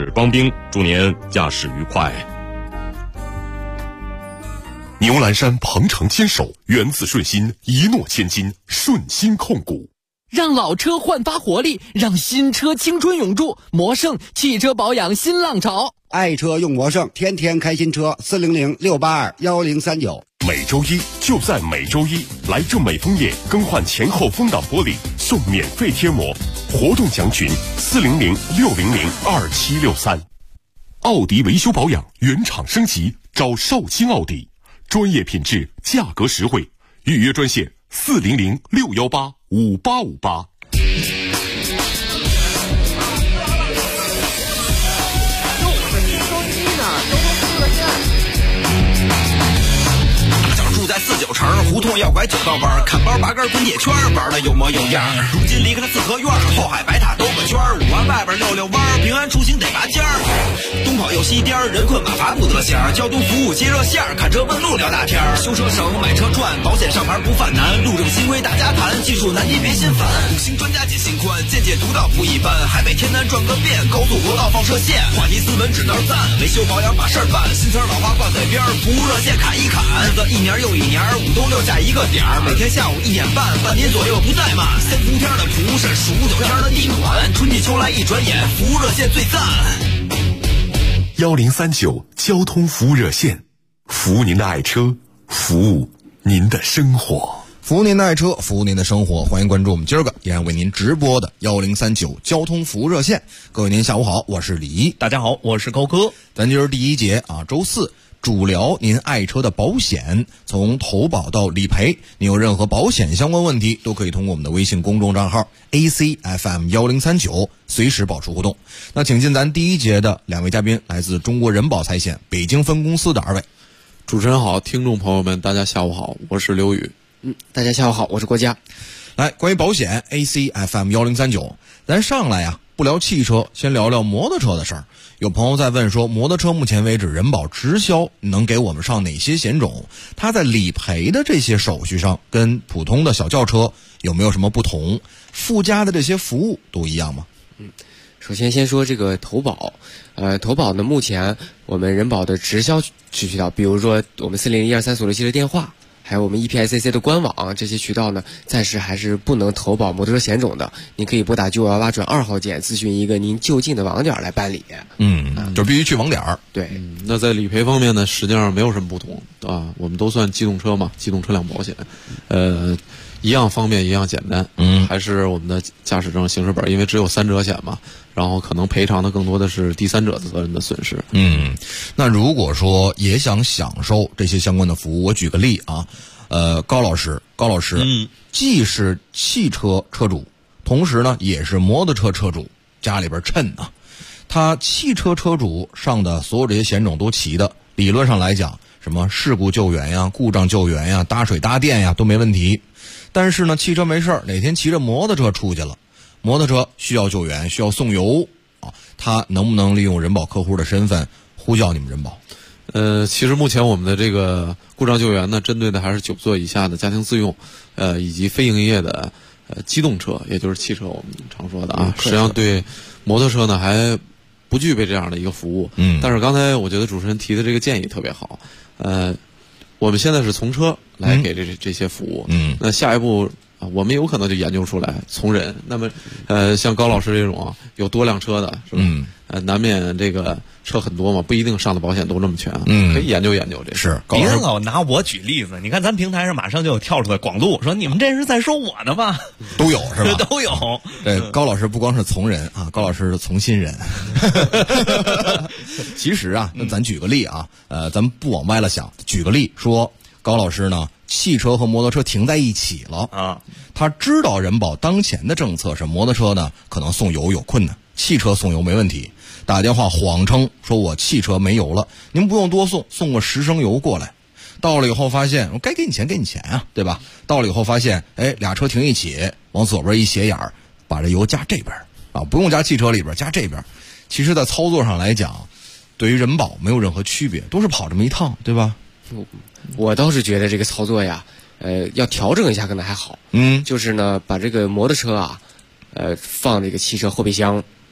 是庄兵，祝您驾驶愉快。 牛栏山鹏程坚守，原子顺心，一诺千金，顺心控股。 让老车焕发活力，让新车青春永驻。魔盛汽车保养新浪潮， 爱车用魔盛，天天开新车。400-682-1039。 每周一就在每周一，来正美枫叶更换前后风挡玻璃送免费贴膜，活动详询400-600-2763。奥迪维修保养原厂升级，找绍兴奥迪，专业品质，价格实惠，预约专线400-618-5858。 在49城胡同要拐9道弯，看包拔根滚铁圈，玩的有模有样。如今离开了四合院，后海白塔兜个圈，5环外边溜弯，平安出行得拔尖儿。东跑又西颠，人困马乏不得闲。交通服务接热线，看车问路聊大天。修车省，买车赚，保险上牌不犯难。路政新规大家谈，技术难题别心烦。5星专家解心宽，见解独到不一般。海北天南转个遍，高速国道放射线。话题斯文指那赞，维修保养把事儿办。新词老话挂嘴边，服务热线砍一砍。日子一年又一年，5冬6夏一个点儿，每天下午1点半，半年左右不怠慢。3伏天的蒲是数9天的地暖，春季秋来一转眼，服务热线最赞。 1039交通服务热线，服务您的爱车，服务您的生活。 服务您的爱车，服务您的生活，欢迎关注我们今儿个依然为您直播的1039交通服务热线。各位您下午好，我是李一。 大家好，我是高哥。 咱今儿第一节啊，周4主聊您爱车的保险，从投保到理赔，您有任何保险相关问题，都可以通过我们的微信公众账号 ACFM1039 随时保持互动。那请进咱第一节的2位嘉宾，来自中国人保财险北京分公司的2位。 主持人好，听众朋友们大家下午好，我是刘宇。 大家下午好，我是郭嘉。 来，关于保险 ACFM1039，咱上来呀，不聊汽车，先聊聊摩托车的事儿。有朋友在问说，摩托车目前为止人保直销能给我们上哪些险种？它在理赔的这些手续上跟普通的小轿车有没有什么不同？附加的这些服务都一样吗？ 首先先说这个投保，投保呢，目前我们人保的直销渠道，比如说我们4012346的电话，还有我们 EPICC 的官网，这些渠道呢，暂时还是不能投保摩托车险种的。您可以拨打9518转2号键，咨询一个您就近的网点来办理。 就必须去网点儿。 对， 那在理赔方面呢，实际上没有什么不同啊，我们都算机动车嘛，机动车辆保险，一样方便，一样简单。还是我们的驾驶证、行驶本，因为只有3者险嘛，然后可能赔偿的更多的是第三者责任的损失。 那如果说也想享受这些相关的服务，我举个例啊，高老师，既是汽车车主，同时呢也是摩托车车主，家里边趁啊，他汽车车主上的所有这些险种都齐的，理论上来讲，什么事故救援呀、故障救援呀、搭水搭电呀都没问题。但是呢，汽车没事，哪天骑着摩托车出去了，摩托车需要救援，需要送油啊，他能不能利用人保客户的身份呼叫你们人保？ 其实目前我们的这个故障救援呢，针对的还是9座以下的家庭自用，以及非营业的机动车，也就是汽车，我们常说的啊。实际上对摩托车呢还不具备这样的一个服务。但是刚才我觉得主持人提的这个建议特别好。我们现在是从车来给这些服务。那下一步我们有可能就研究出来从人。那么像高老师这种有多辆车的是吧？难免这个车很多嘛，不一定上的保险都这么全。可以研究研究这是。 别老拿我举例子，你看咱平台上马上就有跳出来广路说你们这是在说我呢吧？ 都有是吧？ 都有。 对，高老师不光是从人啊，高老师是从心人。其实啊，那咱举个例啊，咱们不往歪了想，举个例说，高老师呢，汽车和摩托车停在一起了啊，他知道人保当前的政策是摩托车呢可能送油有困难，汽车送油没问题。打电话谎称说我汽车没油了，您不用多送，送个10升油过来。到了以后发现，我该给你钱给你钱啊，对吧？到了以后发现，俩车停一起，往左边一斜眼儿，把这油加这边啊，不用加汽车里边，加这边。其实在操作上来讲，对于人保没有任何区别，都是跑这么一趟，对吧？ 我倒是觉得这个操作呀，要调整一下可能还好。就是呢，把这个摩托车啊，放这个汽车后备箱，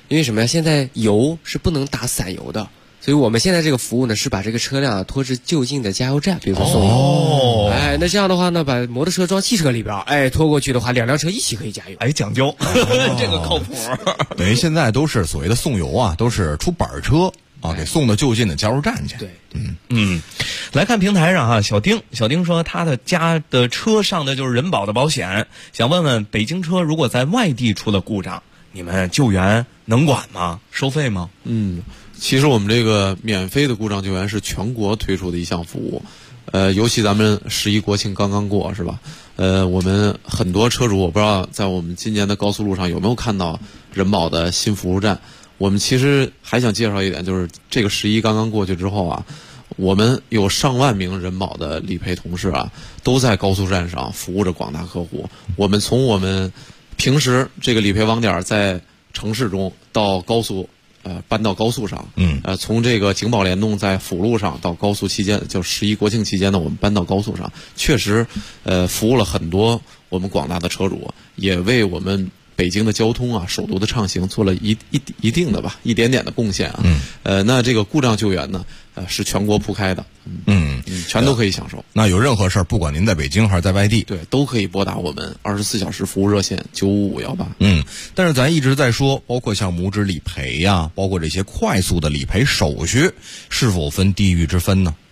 因为什么呀？现在油是不能打散油的。所以我们现在这个服务呢，是把这个车辆拖至就近的加油站，比如说送油。那这样的话呢，把摩托车装汽车里边，拖过去的话，2辆车一起可以加油。 讲究，这个靠谱。 等于现在都是所谓的送油啊，都是出板车啊，给送到就近的加油站去。 对， 来看平台上小丁说他的家的车上的就是人保的保险，想问问北京车如果在外地出了故障，你们救援能管吗？收费吗？ 其实我们这个免费的故障救援是全国推出的一项服务，尤其咱们11国庆刚刚过是吧？我们很多车主，我不知道在我们今年的高速路上有没有看到人保的新服务站。我们其实还想介绍一点，就是这个11刚刚过去之后啊，我们有上万名人保的理赔同事啊，都在高速站上服务着广大客户。我们从我们平时这个理赔网点在城市中到高速。搬到高速上，从这个警保联动在辅路上到高速期间，就11国庆期间呢，我们搬到高速上，确实，服务了很多我们广大的车主，也为我们北京的交通啊，首都的畅行做了一定的吧，一点点的贡献啊。那这个故障救援呢，是全国铺开的，全都可以享受。 那有任何事儿，不管您在北京还是在外地， 对，都可以拨打我们24小时服务热线95518。 但是咱一直在说，包括像母子理赔呀，包括这些快速的理赔手续，是否分地域之分呢？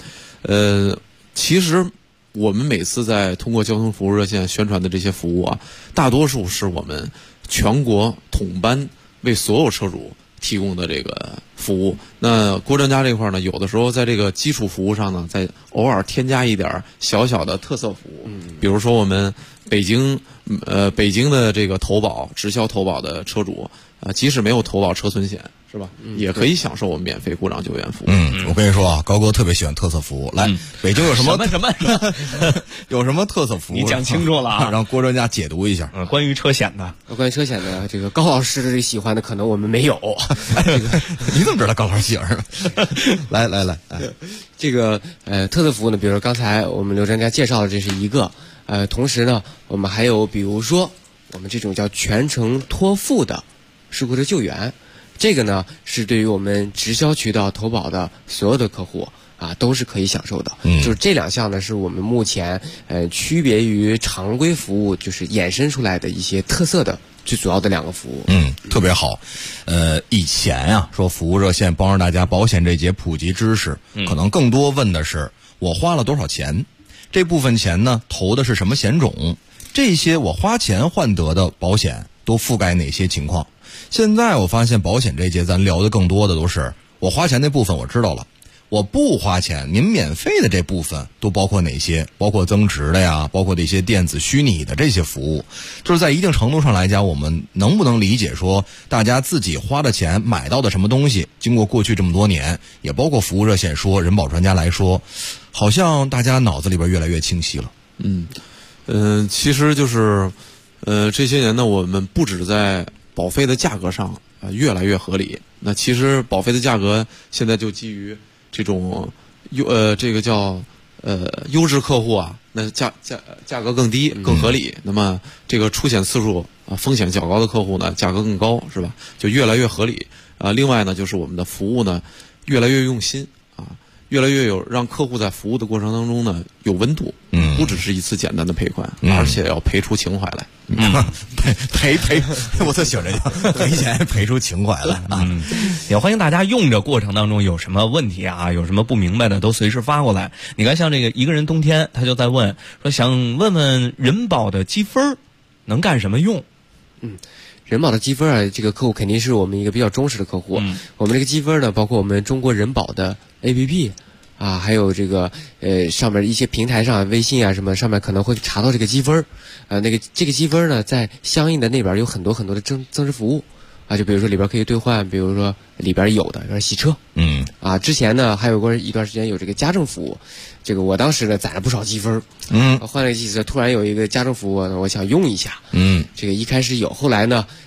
其实我们每次在通过交通服务热线宣传的这些服务啊，大多数是我们全国统班为所有车主提供的这个服务。那郭专家这块呢，有的时候在这个基础服务上呢，再偶尔添加一点小小的特色服务。比如说我们北京的这个投保直销投保的车主，即使没有投保车损险，是吧？也可以享受我们免费故障救援服务。 我跟你说啊，高哥特别喜欢特色服务。来，北京有什么有什么特色服务？ 你讲清楚了啊， 让郭专家解读一下。 关于车险的， 这个高老师的喜欢的可能我们没有。 你怎么知道高老师喜欢？来， 这个特色服务呢，比如说刚才我们刘专家介绍的这是一个，同时呢，我们还有比如说我们这种叫全程托付的事故的救援。这个呢是对于我们直销渠道投保的所有的客户啊，都是可以享受的。就是这2项呢，是我们目前区别于常规服务，就是衍生出来的一些特色的最主要的2个服务。 特别好。以前啊，说服务热线帮助大家保险这节普及知识，可能更多问的是我花了多少钱，这部分钱呢投的是什么险种，这些我花钱换得的保险都覆盖哪些情况。现在我发现保险这节咱聊的更多的都是我花钱那部分我知道了，我不花钱您免费的这部分都包括哪些，包括增值的呀，包括这些电子虚拟的这些服务。就是在一定程度上来讲，我们能不能理解说大家自己花的钱买到的什么东西，经过过去这么多年，也包括服务热线说人保专家来说，好像大家脑子里边越来越清晰了。 其实就是这些年呢，我们不止在保费的价格上越来越合理。那其实保费的价格现在就基于这种这个叫优质客户啊，那价格更低更合理。那么这个出险次数风险较高的客户呢，价格更高，是吧？就越来越合理。另外呢，就是我们的服务呢越来越用心啊，越来越有让客户在服务的过程当中呢有温度。不只是一次简单的赔款，而且要赔出情怀来。 赔，我特喜欢这个赔钱赔出情怀来啊！ 也欢迎大家用着过程当中有什么问题啊，有什么不明白的都随时发过来。你看，像这个一个人冬天，他就在问说，想问问人保的积分能干什么用？ 人保的积分啊，这个客户肯定是我们一个比较忠实的客户。我们这个积分呢，包括我们中国人保的 APP。还有这个上面一些平台上，微信啊什么上面可能会查到这个积分。这个积分呢，在相应的那边有很多很多的增值服务啊，就比如说里边可以兑换，比如说里边有的，比如洗车。之前呢还有过一段时间有这个家政服务，这个我当时呢攒了不少积分。换了一次，突然有一个家政服务呢，我想用一下。这个一开始有，后来呢，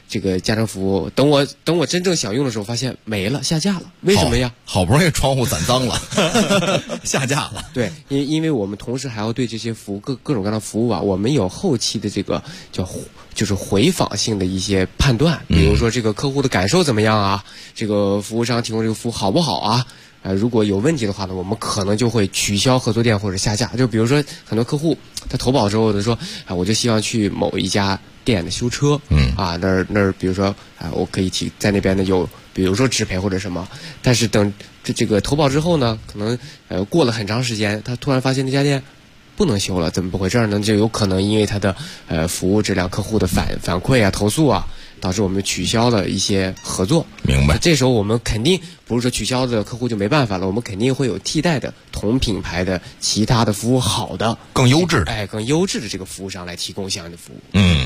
这个家政服务，等我真正想用的时候，发现没了，下架了。为什么呀？ 好不容易窗户攒脏了，下架了。 对，因为我们同时还要对这些服务各种各样的服务啊，我们有后期的这个就是回访性的一些判断，比如说这个客户的感受怎么样啊，这个服务商提供这个服务好不好啊？如果有问题的话呢，我们可能就会取消合作店或者下架。就比如说很多客户他投保之后的说，我就希望去某一家店的修车，那儿比如说我可以在那边呢有比如说直赔或者什么，但是等这个投保之后呢，可能过了很长时间，他突然发现那家店不能修了，怎么回事呢？就有可能因为他的服务质量、客户的反馈啊、投诉啊，导致我们取消了一些合作。 明白。 这时候我们肯定不是说取消的客户就没办法了，我们肯定会有替代的同品牌的其他的服务好的、 更优质的， 更优质的这个服务商来提供相应的服务。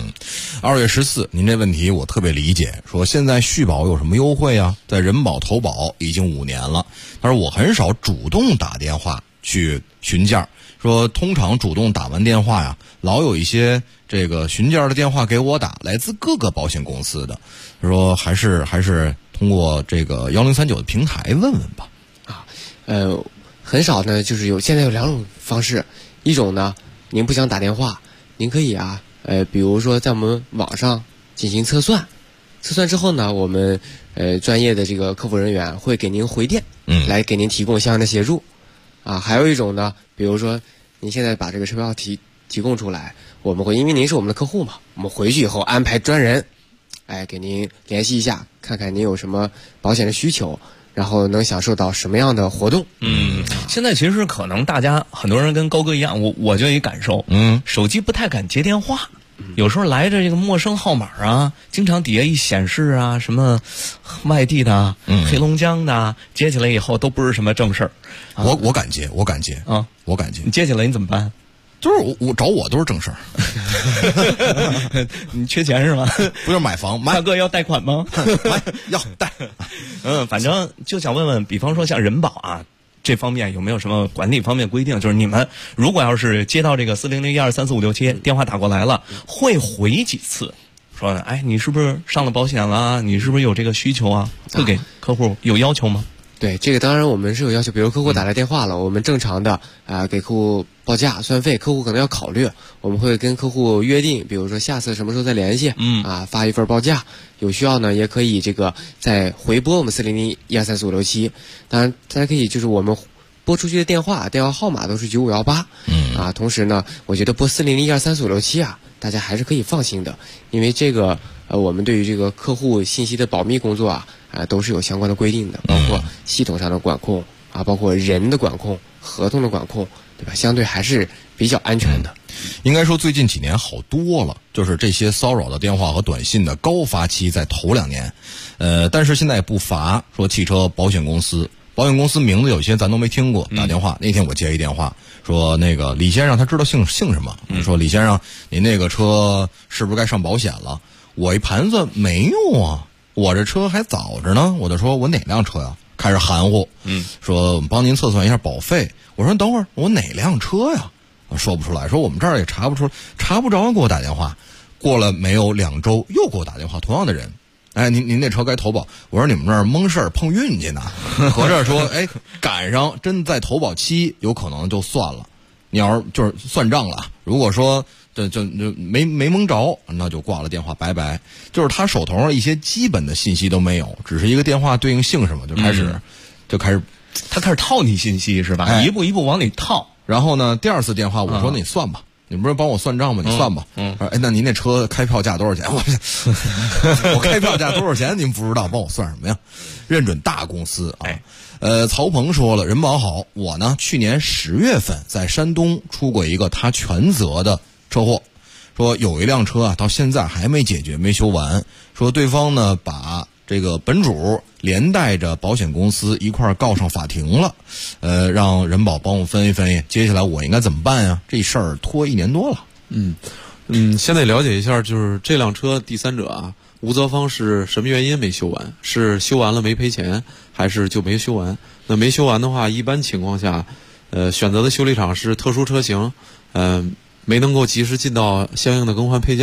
2月14，您这问题我特别理解，说现在续保有什么优惠啊？在人保投保已经5年了，他说我很少主动打电话去询价。说通常主动打完电话呀，老有一些这个询价的电话给我打，来自各个保险公司的。说还是通过这个1039的平台问问吧。 很少呢，就是现在有2种方式，一种呢，您不想打电话，您可以比如说在我们网上进行测算之后呢，我们专业的这个客服人员会给您回电，来给您提供相应的协助。还有一种呢，比如说您现在把这个车票提供出来，我们会因为您是我们的客户嘛，我们回去以后安排专人，给您联系一下，看看您有什么保险的需求，然后能享受到什么样的活动。 现在其实可能大家很多人跟高哥一样，我就有一感受，手机不太敢接电话。有时候来着这个陌生号码啊，经常底下一显示啊，什么外地的、黑龙江的，接起来以后都不是什么正事儿。 我敢接啊，我敢接。 你接起来你怎么办？ 就是我找我都是正事儿。 你缺钱是吗？ 不就是买房？ 大哥要贷款吗？ 要贷。 反正就想问问，比方说像人保啊。这方面有没有什么管理方面规定？就是你们如果要是接到这个400123456电话打过来了，会回几次？说你是不是上了保险了？你是不是有这个需求啊？会给客户有要求吗？ 对，这个当然我们是有要求，比如客户打来电话了，我们正常的给客户报价算费，客户可能要考虑，我们会跟客户约定，比如说下次什么时候再联系，发一份报价，有需要呢也可以这个再回拨我们40012345667，当然大家可以就是我们拨出去的电话号码都是9518，同时呢，我觉得拨40012345667大家还是可以放心的，因为这个我们对于这个客户信息的保密工作都是有相关的规定的，包括系统上的管控包括人的管控、合同的管控，对吧？相对还是比较安全的。 应该说最近几年好多了，就是这些骚扰的电话和短信的高发期在头2年，但是现在也不乏说汽车保险公司名字有些咱都没听过，打电话那天我接一电话说那个李先生，他知道姓什么，说李先生您那个车是不是该上保险了？我一盘子没有啊，我这车还早着呢，我就说我哪辆车呀？开始含糊，说帮您测算一下保费。我说等会儿我哪辆车呀？说不出来，说我们这儿也查不着，给我打电话。过了没有2周，又给我打电话，同样的人，您那车该投保。我说你们这儿蒙事儿碰运气呢，合着说赶上真在投保期，有可能就算了。你要是就是算账了，如果说就没蒙着，那就挂了电话，拜拜。就是他手头上一些基本的信息都没有，只是一个电话对应姓什么，就开始他开始套你信息是吧？一步一步往里套。 然后呢，第2次电话我说你算吧，你不是帮我算账吗？你算吧。那您那车开票价多少钱？我开票价多少钱？您不知道，帮我算什么呀？认准大公司啊。曹鹏说了，人保好，我呢去年10月份在山东出过一个他全责的车祸，说有一辆车到现在还没解决，没修完，说对方呢把这个本主连带着保险公司一块告上法庭了，让人保帮我分析分析，接下来我应该怎么办呀？这事儿拖1年多了。 现在了解一下，就是这辆车第三者吴泽芳是什么原因没修完？是修完了没赔钱，还是就没修完？那没修完的话，一般情况下，选择的修理厂是特殊车型，没能够及时尽到相应的更换配件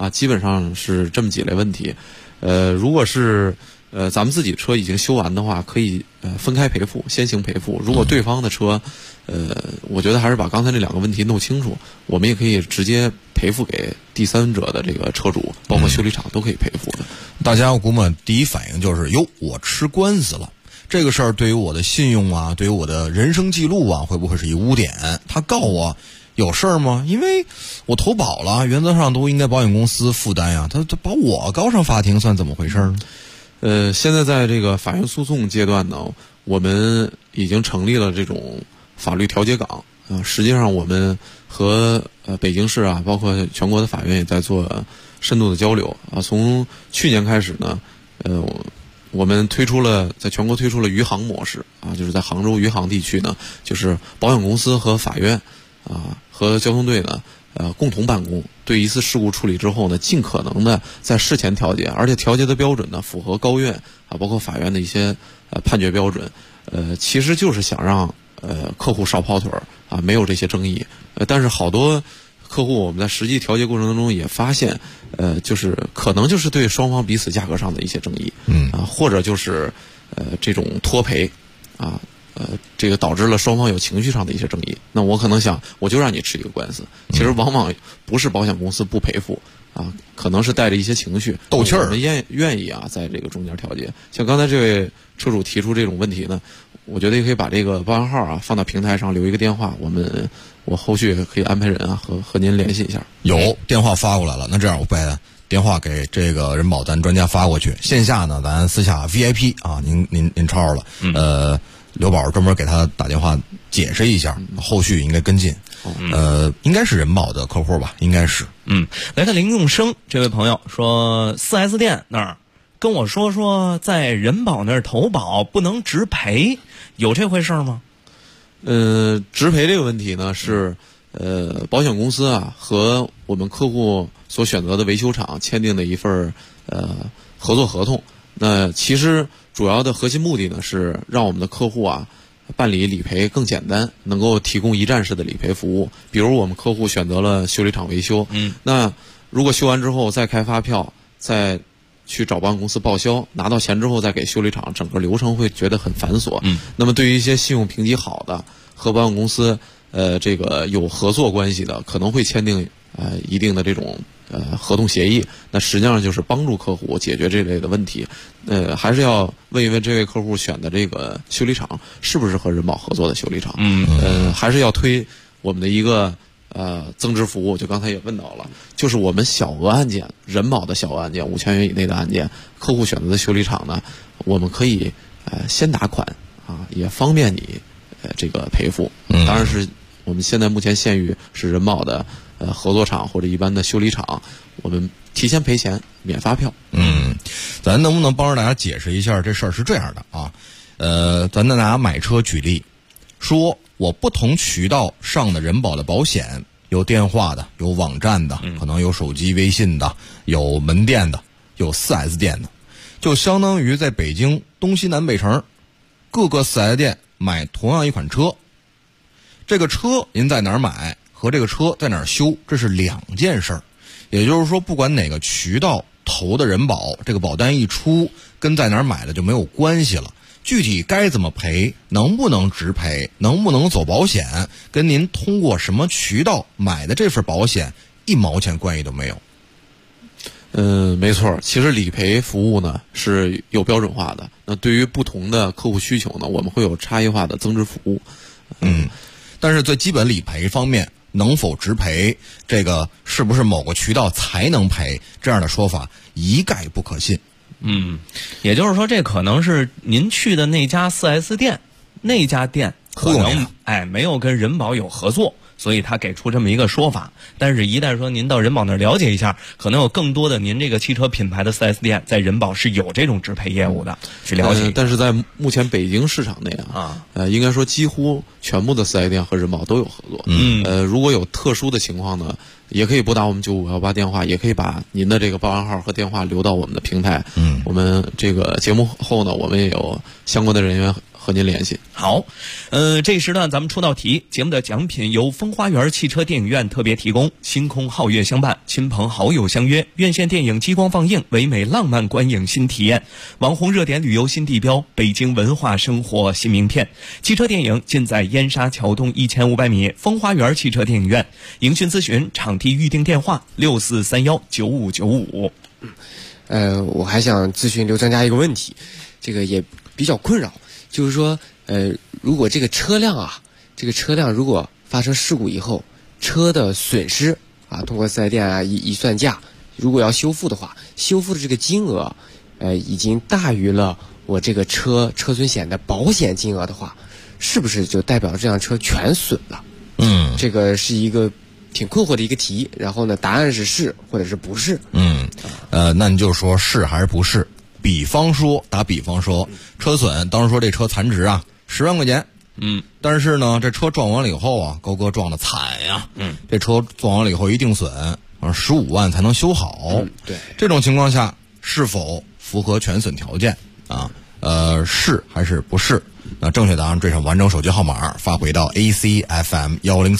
啊，基本上是这么几类问题。如果是咱们自己车已经修完的话，可以分开赔付，先行赔付。如果对方的车，我觉得还是把刚才这2个问题弄清楚，我们也可以直接赔付给第三者的这个车主，包括修理厂都可以赔付的。 大家我估摸第一反应就是哟，我吃官司了。这个事儿对于我的信用啊，对于我的人生记录啊，会不会是一污点？他告我有事儿吗？因为我投保了，原则上都应该保险公司负担呀。他把我告上法庭，算怎么回事呢？ 现在在这个法院诉讼阶段呢，我们已经成立了这种法律调解岗实际上我们和北京市啊，包括全国的法院也在做深度的交流啊。从去年开始呢，我们在全国推出了余杭模式啊，就是在杭州余杭地区呢，就是保险公司和法院啊和交通队呢共同办公，对一次事故处理之后呢，尽可能的在事前调解，而且调解的标准呢符合高院啊包括法院的一些判决标准。其实就是想让客户少跑腿啊，没有这些争议。但是好多客户我们在实际调解过程当中也发现，就是可能就是对双方彼此价格上的一些争议，或者就是这种拖赔啊。这个导致了双方有情绪上的一些争议。那我可能想，我就让你吃一个官司。其实往往不是保险公司不赔付啊，可能是带着一些情绪斗气儿。 我们愿意啊，在这个中间调解。像刚才这位车主提出这种问题呢，我觉得也可以把这个报案号啊放到平台上，留一个电话，我后续可以安排人啊和您联系一下。 有电话发过来了，那这样我把电话给这个人保咱专家发过去。线下呢，咱私下 VIP 啊，您抄了。刘宝专门给他打电话解释一下，后续应该跟进。应该是人保的客户吧？应该是。 来看林永生这位朋友说，4S 店那儿跟我说在人保那儿投保不能直赔，有这回事吗？ 直赔这个问题呢是保险公司啊和我们客户所选择的维修厂签订的一份合作合同。那其实主要的核心目的呢是让我们的客户啊办理理赔更简单，能够提供一站式的理赔服务。比如我们客户选择了修理厂维修，那如果修完之后再开发票，再去找保险公司报销，拿到钱之后再给修理厂，整个流程会觉得很繁琐。那么对于一些信用评级好的和保险公司这个有合作关系的，可能会签订一定的这种合同协议，那实际上就是帮助客户解决这类的问题。还是要问一问这位客户选的这个修理厂是不是和人保合作的修理厂。还是要推我们的一个增值服务，就刚才也问到了，就是我们小额案件，人保的小额案件5000元以内的案件，客户选择的修理厂呢，我们可以先打款啊，也方便你这个赔付。当然是我们现在目前限于是人保的合作厂或者一般的修理厂，我们提前赔钱免发票。 咱能不能帮着大家解释一下这事儿是这样的啊？咱拿买车举例，说我不同渠道上的人保的保险，有电话的，有网站的，可能有手机微信的，有门店的，有 4S 店的，就相当于在北京东西南北城各个 4S 店买同样一款车，这个车您在哪儿买和这个车在哪儿修，这是两件事儿。也就是说，不管哪个渠道投的人保，这个保单一出，跟在哪儿买的就没有关系了。具体该怎么赔，能不能直赔，能不能走保险，跟您通过什么渠道买的这份保险一毛钱关系都没有。 没错，其实理赔服务呢是有标准化的。那对于不同的客户需求呢，我们会有差异化的增值服务。 但是最基本理赔方面，能否直赔，这个是不是某个渠道才能赔，这样的说法一概不可信。 也就是说，这可能是您去的那家 4S 店，那家店可能没有跟人保有合作，所以他给出这么一个说法。但是一旦说您到人保那儿了解一下，可能有更多的您这个汽车品牌的 4S 店在人保是有这种直赔业务的，去了解。 但是在目前北京市场内应该说几乎全部的 4S 店和人保都有合作。如果有特殊的情况呢，也可以拨打我们9518电话，也可以把您的这个报案号和电话留到我们的平台。我们这个节目后呢，我们也有相关的人员和您联系。 好，这一时段咱们出道题，节目的奖品由风花园汽车电影院特别提供，星空皓月相伴，亲朋好友相约，院线电影激光放映，唯美浪漫观影新体验，网红热点旅游新地标，北京文化生活新名片。汽车电影尽在燕莎桥东1500米风花园汽车电影院。营讯咨询场地预订电话64319595。 我还想咨询刘专家一个问题，这个也比较困扰，就是说，如果这个车辆如果发生事故以后，车的损失啊，通过4S店啊一算价，如果要修复的话，修复的这个金额，已经大于了我这个车损险的保险金额的话，是不是就代表这辆车全损了？这个是一个挺困惑的一个题，然后呢，答案是或者是不是？ 那你就说是还是不是？打比方说，车损，当时说这车残值啊10万块钱，但是呢，这车撞完了以后啊，高哥撞得惨呀，这车撞完了以后一定损15万才能修好， 对， 这种情况下是否符合全损条件啊？是还是不是？那正确答案缀上完整手机号码发回到 ACFM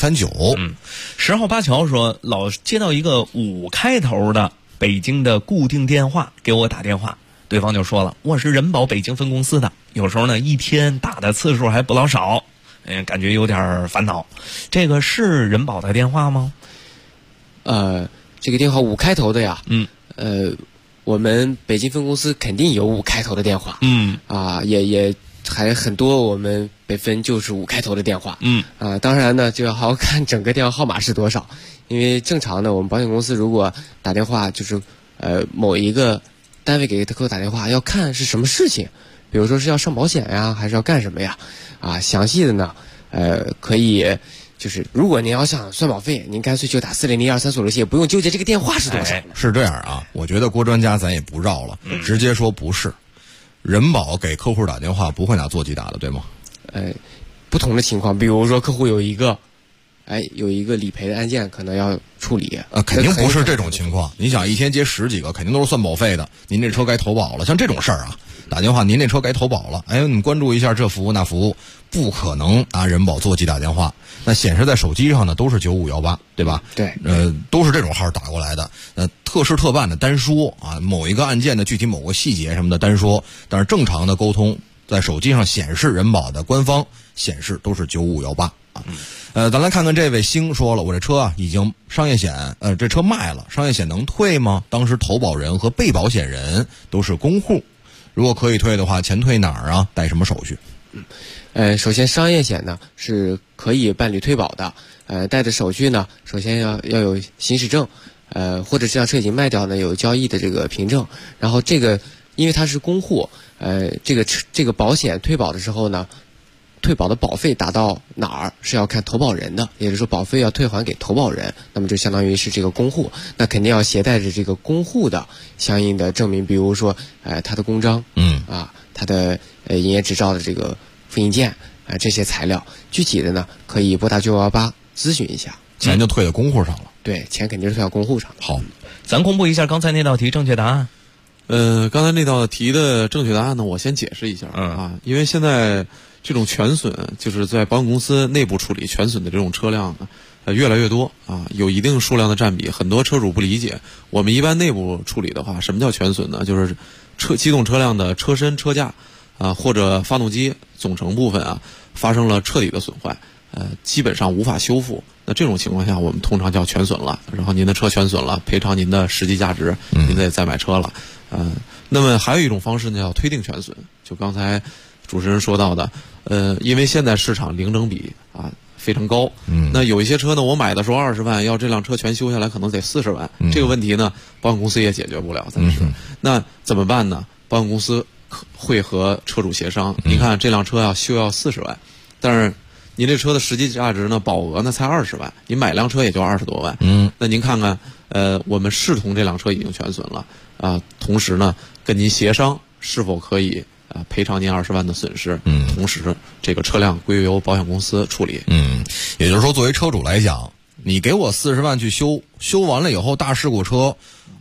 1039。 10号八桥说，老接到一个5开头的北京的固定电话给我打电话，对方就说了，我是人保北京分公司的，有时候呢一天打的次数还不老少，感觉有点烦恼。这个是人保的电话吗？ 这个电话5开头的呀，我们北京分公司肯定有5开头的电话，也还很多，我们北分就是5开头的电话，当然呢就要好好看整个电话号码是多少，因为正常的我们保险公司如果打电话就是某一个单位给客户打电话，要看是什么事情，比如说是要上保险呀，还是要干什么呀？详细的呢，可以就是如果您要想算保费，您干脆就打400-12346，也不用纠结这个电话是多少。 是这样啊，我觉得郭专家咱也不绕了，直接说不是。人保给客户打电话不会拿座机打的，对吗？ 不同的情况，比如说客户有一个理赔的案件可能要处理， 肯定不是这种情况。你想一天接10几个，肯定都是算保费的。您这车该投保了，像这种事儿啊，打电话您这车该投保了，你们关注一下这服务那服务，不可能拿人保座机打电话。那显示在手机上呢都是9518，对吧？ 对， 都是这种号打过来的。特事特办的单说啊，某一个案件的具体某个细节什么的单说，但是正常的沟通在手机上显示人保的官方显示都是9518啊。咱来看看这位星说了，我这车啊已经商业险，这车卖了，商业险能退吗？当时投保人和被保险人都是公户，如果可以退的话，钱退哪儿啊？带什么手续？ 首先商业险呢是可以办理退保的，带的手续呢，首先要有行驶证，或者这辆车已经卖掉呢，有交易的这个凭证。然后这个因为它是公户，这个保险退保的时候呢，退保的保费打到哪儿是要看投保人的，也就是说保费要退还给投保人，那么就相当于是这个公户，那肯定要携带着这个公户的相应的证明，比如说他的公章，他的营业执照的这个复印件这些材料，具体的呢可以拨打9518咨询一下。 钱就退到公户上了。 对，钱肯定是退到公户上的。 好， 咱公布一下刚才那道题正确答案。 刚才那道题的正确答案呢，我先解释一下因为现在这种全损就是在保险公司内部处理全损的这种车辆呢，越来越多有一定数量的占比，很多车主不理解。我们一般内部处理的话，什么叫全损呢？就是机动车辆的车身、车架或者发动机总成部分发生了彻底的损坏，基本上无法修复。那这种情况下，我们通常叫全损了。然后您的车全损了，赔偿您的实际价值，您得再买车了。那么还有一种方式呢，叫推定全损。就刚才主持人说到的，因为现在市场零整比非常高，那有一些车呢，我买的时候20万，要这辆车全修下来可能得40万，这个问题呢，保险公司也解决不了，暂时。那怎么办呢？保险公司会和车主协商，你看这辆车修要40万，但是您这车的实际价值呢，保额呢才20万，您买辆车也就20多万，那您看看，我们视同这辆车已经全损了同时呢，跟您协商是否可以赔偿您20万的损失，同时这个车辆归由保险公司处理。 也就是说，作为车主来讲，你给我40万去修完了以后，大事故车，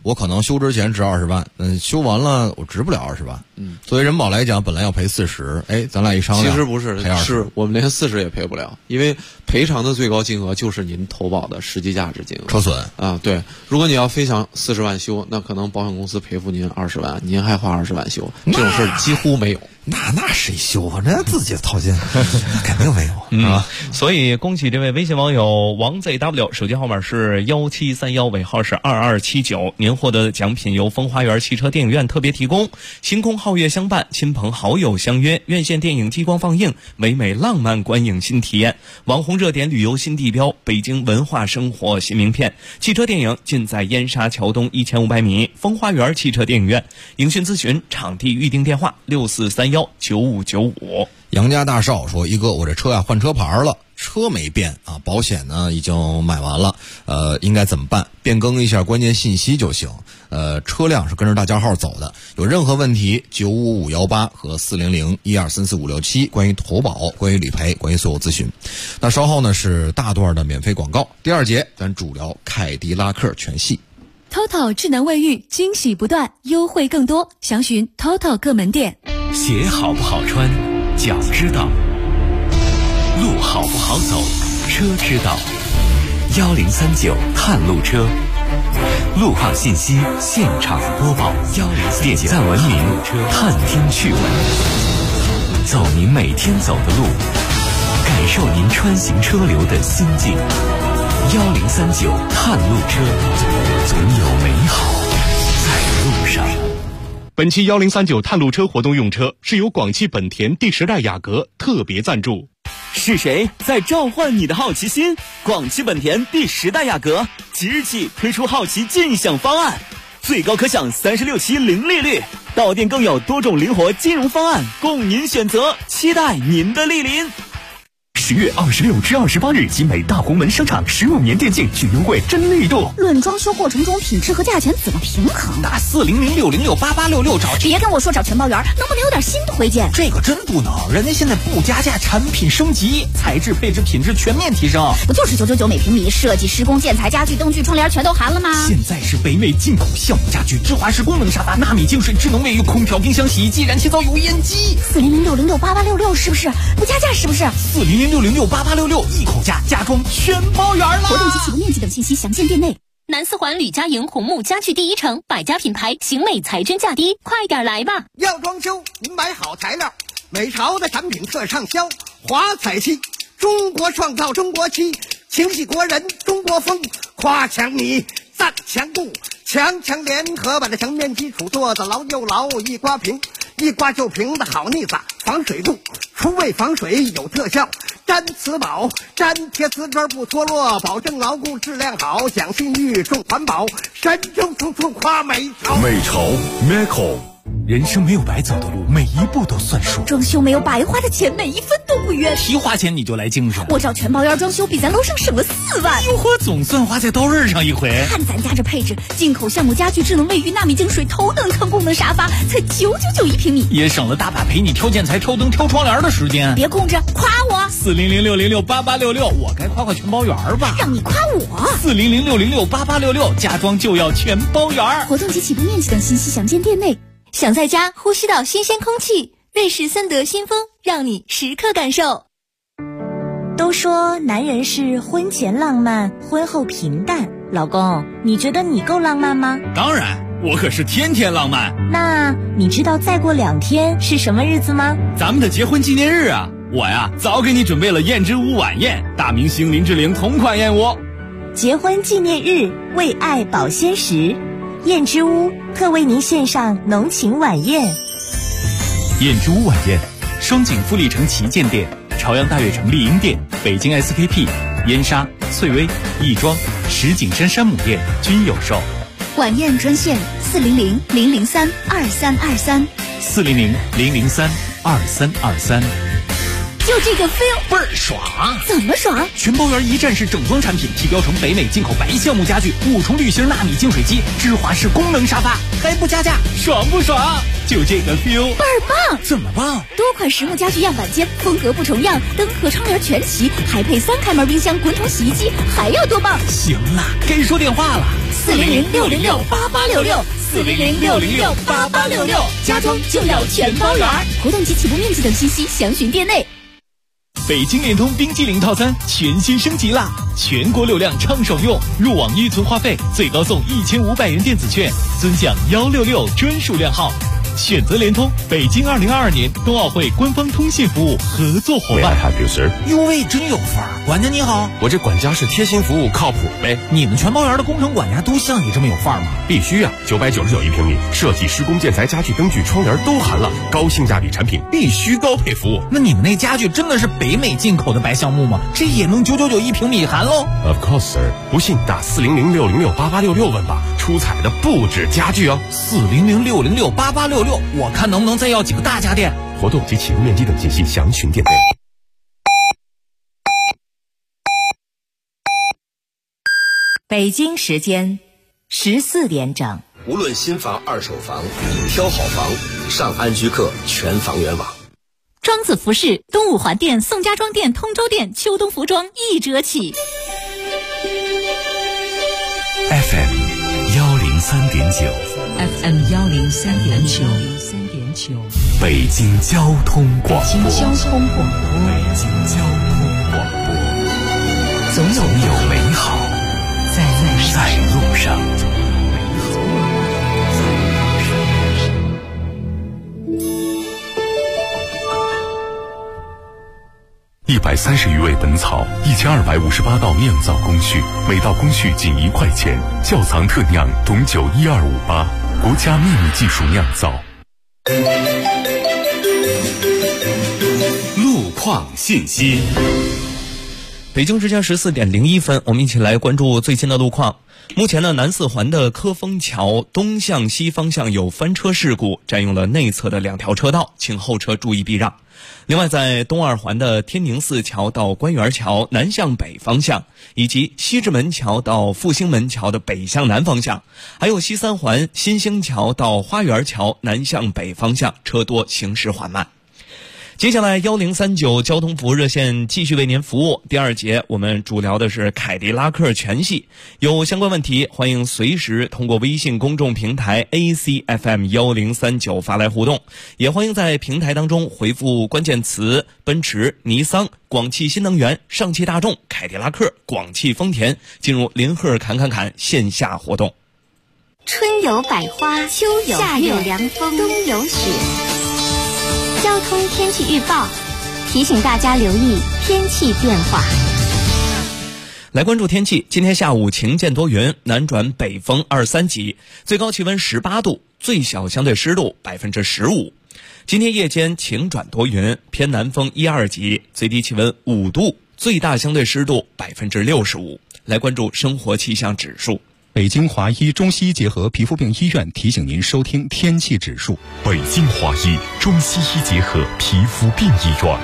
我可能修之前值20万，修完了我值不了20万。作为人保来讲，本来要赔40，哎，咱俩一商量， 其实不是， 赔20， 是我们连40也赔不了，因为赔偿的最高金额就是您投保的实际价值金额。 车损啊，对，如果你要非想40万修，那可能保险公司赔付您20万，您还花20万修，这种事几乎没有。 那谁修啊？人家自己掏钱，肯定没有，是吧？ 所以恭喜这位微信网友王 ZW， 手机号码是1731，尾号是2279，您获得的奖品由风花园汽车电影院特别提供，星空皓月相伴，亲朋好友相约，院线电影激光放映，唯美浪漫观影新体验，网红热点旅游新地标，北京文化生活新名片，汽车电影尽在燕莎桥东1500米风花园汽车电影院。影讯咨询场地预订电话64319595。 杨家大少说，一哥，我这车呀换车牌了，车没变啊，保险呢已经买完了，应该怎么办？变更一下关键信息就行。车辆是跟着大家号走的，有任何问题95518和40012345667，关于投保、关于理赔、关于所有咨询。那稍后呢是大段的免费广告，第2节咱主聊凯迪拉克全系。 TOTO 智能卫浴，惊喜不断，优惠更多，详询 TOTO 各门店。 鞋好不好穿，脚知道；路好不好走，车知道。1039探路车，路况信息现场播报，点赞文明，探听趣闻，走您每天走的路，感受您穿行车流的心境。1039探路车，总有美好在路上。 本期1039探路车活动用车是由广汽本田第10代雅阁特别赞助。 是谁在召唤你的好奇心？广汽本田第10代雅阁即日起推出好奇尽享方案，最高可享36期零利率，到店更有多种灵活金融方案供您选择，期待您的莅临。 10月26至28日，集美大红门商场15年电竞巨优惠真力度。 论装修过程中品质和价钱怎么平衡？ 打40060688866找。 别跟我说找全包圆，能不能有点新推荐？ 这个真不能，人家现在不加价，产品升级，材质、配置、品质全面提升。 不就是999每平米，设计、施工、建材、家具、灯具、窗帘全都含了吗？ 现在是北美进口橡木家具、智华式功能沙发、纳米净水、智能卫浴、空调、冰箱、洗衣机、燃气灶、油烟机。 40060688866是不是不加价？是不是 40060688866一口价，家装全包圆了。 活动及起步面积等信息详见店内。 南四环吕家营红木家具第一城，百家品牌，型美材真价低，快点来吧！ 要装修，您买好材料，美潮的产品特畅销，华彩漆，中国创造中国漆，情系国人中国风，夸墙米，赞墙布，强联合版的墙面基础做得牢又牢，一刮平，一刮就平的好腻子，防水度，除味防水有特效，粘瓷宝，粘贴瓷砖不脱落，保证牢固质量好，讲信誉重环保，神州处处夸美潮。 美潮 Meco。人生没有白走的路，每一步都算数。 装修没有白花的钱，每一分都不冤。 提花钱你就来精神， 我找全包圆装修，比咱楼上省了4万。 哟呵，总算花在刀刃上一回。 看咱家这配置，进口橡木家具、智能卫浴、纳米净水、头等舱功能沙发，才999一平米， 也省了大把陪你挑建材、挑灯、挑窗帘的时间。 别空着，夸我 ！40060688866，我该夸全包圆吧？ 让你夸我 ！40060688866，家装就要全包圆。 活动及起步面积等信息详见店内。 想在家呼吸到新鲜空气，瑞士森德新风让你时刻感受。 都说男人是婚前浪漫，婚后平淡。老公，你觉得你够浪漫吗？ 当然，我可是天天浪漫。 那你知道再过2天是什么日子吗？ 咱们的结婚纪念日啊！我呀，早给你准备了燕之屋晚宴，大明星林志玲同款燕窝。 结婚纪念日，为爱保鲜时。燕之屋特为您献上浓情晚宴。 燕之屋晚宴，双井富力城旗舰店、朝阳大悦城丽婴店、北京 SKP、燕莎、翠微、亦庄、石景山山姆店均有售。 晚宴专线400-003-2323。 400-003-2323。 就这个 feel 倍儿爽。 怎么爽？ 全包圆一站式整装产品，提标成北美进口白橡木家具，5重滤芯纳米净水机，芝华士功能沙发，还不加价，爽不爽？就这个 feel 倍儿棒！ 怎么棒？ 多款实木家具样板间，风格不重样，灯和窗帘全齐，还配3开门冰箱、滚筒洗衣机，还要多棒？ 行了，该说电话了 ，400-606-8866，400-606-8866，家装就要全包圆。活动及起步面积等信息详询店内。 北京联通冰激凌套餐全新升级啦！全国流量畅爽用，入网预存话费最高送1500元电子券，尊享166专属靓号。选择联通，北京2022年冬奥会官方通信服务合作伙伴。 哟喂，真有范儿！管家你好， 我这管家是贴心服务，靠谱呗。 你们全包圆的工程管家都像你这么有范儿吗？ 必须啊！999一平米，设计、施工、建材、家具、灯具、窗帘都含了，高性价比产品必须高配服务。 那你们那家具真的是北美进口的白橡木吗？这也能999一平米含喽 ？Of course, sir。不信打400-606-8866问吧，出彩的不止家具哦。 400-606-8866，我看能不能再要几个大家电。 活动及起步面积等信息详询店内。 北京时间14点整。 无论新房、二手房，挑好房，上安居客全房源网。 庄子服饰东五环店、宋家庄店、通州店秋冬服装1折起。 FM 103.9 FM 103.9， 北京交通广播。 北京交通广播，总有美好在路上。130余味本草，1258道酿造工序，每道工序仅1块钱。窖藏特酿董酒12588，国家秘密技术酿造。路况信息。 北京时间14点01分，我们一起来关注最新的路况。目前呢，南四环的科丰桥东向西方向有翻车事故，占用了内侧的2条车道，请后车注意避让。另外，在东二环的天宁寺桥到官园桥南向北方向，以及西直门桥到复兴门桥的北向南方向，还有西三环新兴桥到花园桥南向北方向，车多，行驶缓慢。接下来1039交通服务热线继续为您服务。第2节我们主聊的是凯迪拉克全系，有相关问题欢迎随时通过微信公众平台 ACFM1039 发来互动，也欢迎在平台当中回复关键词奔驰、尼桑、广汽新能源、上汽大众、凯迪拉克、广汽丰田，进入林赫侃线下活动。 春有百花，秋有夏有凉风，冬有雪。交通天气预报提醒大家留意天气变化。 来关注天气，今天下午晴间多云，南转北风2、3级，最高气温18度，最小相对湿度15%。今天夜间晴转多云，偏南风1、2级，最低气温5度，最大相对湿度65%。来关注生活气象指数。 北京华医中西医结合皮肤病医院提醒您收听天气指数。 北京华医中西医结合皮肤病医院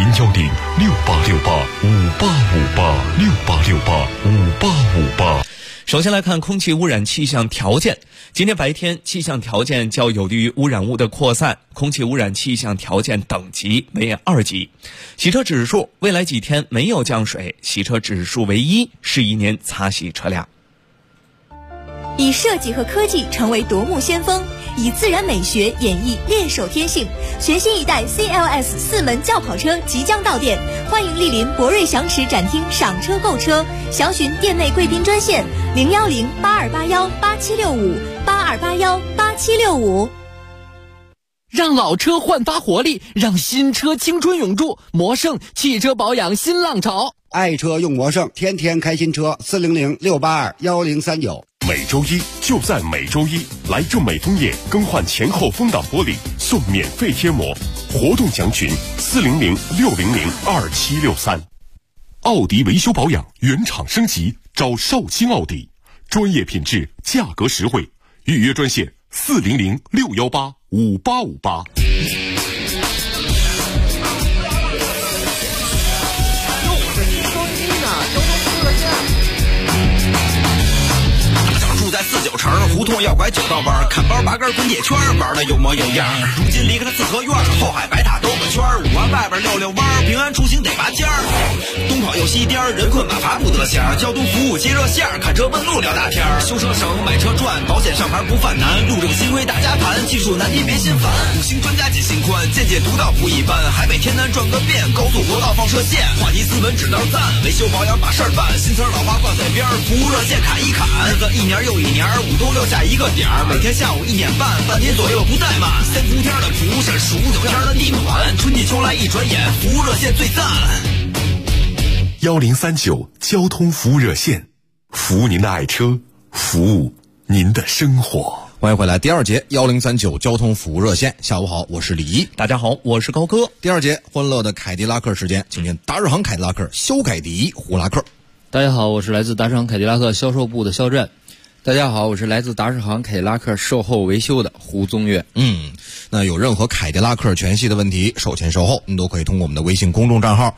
，010-6868-5858，6868-5858。 首先来看空气污染气象条件。今天白天气象条件较有利于污染物的扩散，空气污染气象条件等级为2级。洗车指数未来几天没有降水，洗车指数为1，适宜您擦洗车辆。 以设计和科技成为夺目先锋，以自然美学演绎猎手天性。全新一代 CLS 4门轿跑车即将到店，欢迎莅临博瑞祥驰展厅赏车购车，详询店内贵宾专线010-8281-8765，8281-8765。 让老车焕发活力，让新车青春永驻。魔胜汽车保养新浪潮， 爱车用魔胜，天天开新车。400-682-1039。 每周一就在每周一，来正美枫叶更换前后风挡玻璃，送免费贴膜。活动详询400-600-2763。奥迪维修保养原厂升级，找绍兴奥迪，专业品质，价格实惠。预约专线400-618-5858。 同要拐9道弯，看包拔根滚铁圈，玩的有模有样。如今离开了四合院，后海白塔兜个圈，5环外边溜弯，平安出行得拔尖儿。东跑又西颠，人困马乏不得闲，交通服务接热线，看车问路聊大天，修车省买车赚，保险上牌不犯难，路政新规大家盘，技术难题别心烦，五星专家解心宽，见解独到不一般，海北天南转个遍，高速国道放射线，话题斯文指导赞，维修保养把事儿办，新词老话挂在边，服务热线砍一砍，日子一年又一年，5都6下一个点儿，每天下午1点半，半天左右不怠慢，3伏天的服务是数9天的地暖，春季秋来一转眼，服务热线最赞。 1039交通服务热线，服务您的爱车，服务您的生活。 欢迎回来，第二节1039交通服务热线。下午好，我是李怡。 大家好，我是高哥。 第二节欢乐的凯迪拉克时间，请见达日航凯迪拉克肖凯迪胡拉克。 大家好，我是来自达日航凯迪拉克销售部的肖战。 大家好，我是来自达日航凯迪拉克售后维修的胡宗岳。 那有任何凯迪拉克全系的问题，售前售后，您都可以通过我们的微信公众账号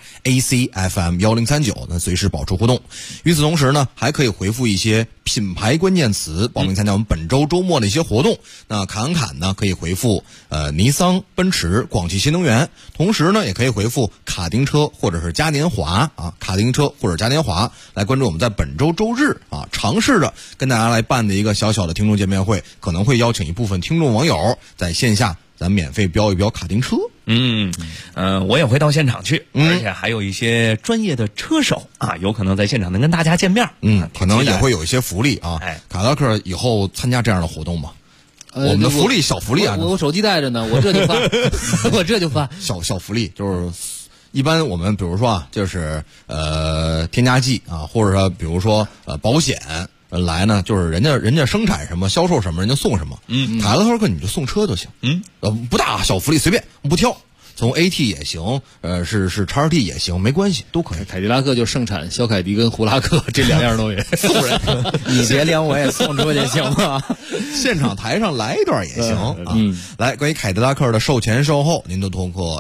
ACFM1039，那随时保持互动。与此同时呢，还可以回复一些品牌关键词，报名参加我们本周周末的一些活动。那侃呢可以回复尼桑、奔驰、广汽新能源，同时呢也可以回复卡丁车或者是嘉年华啊，卡丁车或者嘉年华来关注我们在本周周日啊尝试着跟大家来办的一个小小的听众见面会，可能会邀请一部分听众网友在线下咱免费标一标卡丁车。 我也会到现场去，而且还有一些专业的车手啊，有可能在现场能跟大家见面。 可能也会有一些福利啊。凯迪拉克以后参加这样的活动吗？我们的福利小福利啊， 我手机带着呢，我这就发，我这就发小福利，就是一般我们比如说啊，就是添加剂啊，或者说比如说保险。来呢，就是人家生产什么销售什么，人家送什么。凯迪拉克你就送车就行。不大小福利随便不挑，从 AT 也行，是 XT 也行，没关系，都可以。 凯迪拉克就盛产肖凯迪跟胡拉克这2样东西， 送人。 你别连我也送出去行吗？ 现场台上来一段也行啊。来，关于凯迪拉克的售前售后，您都通过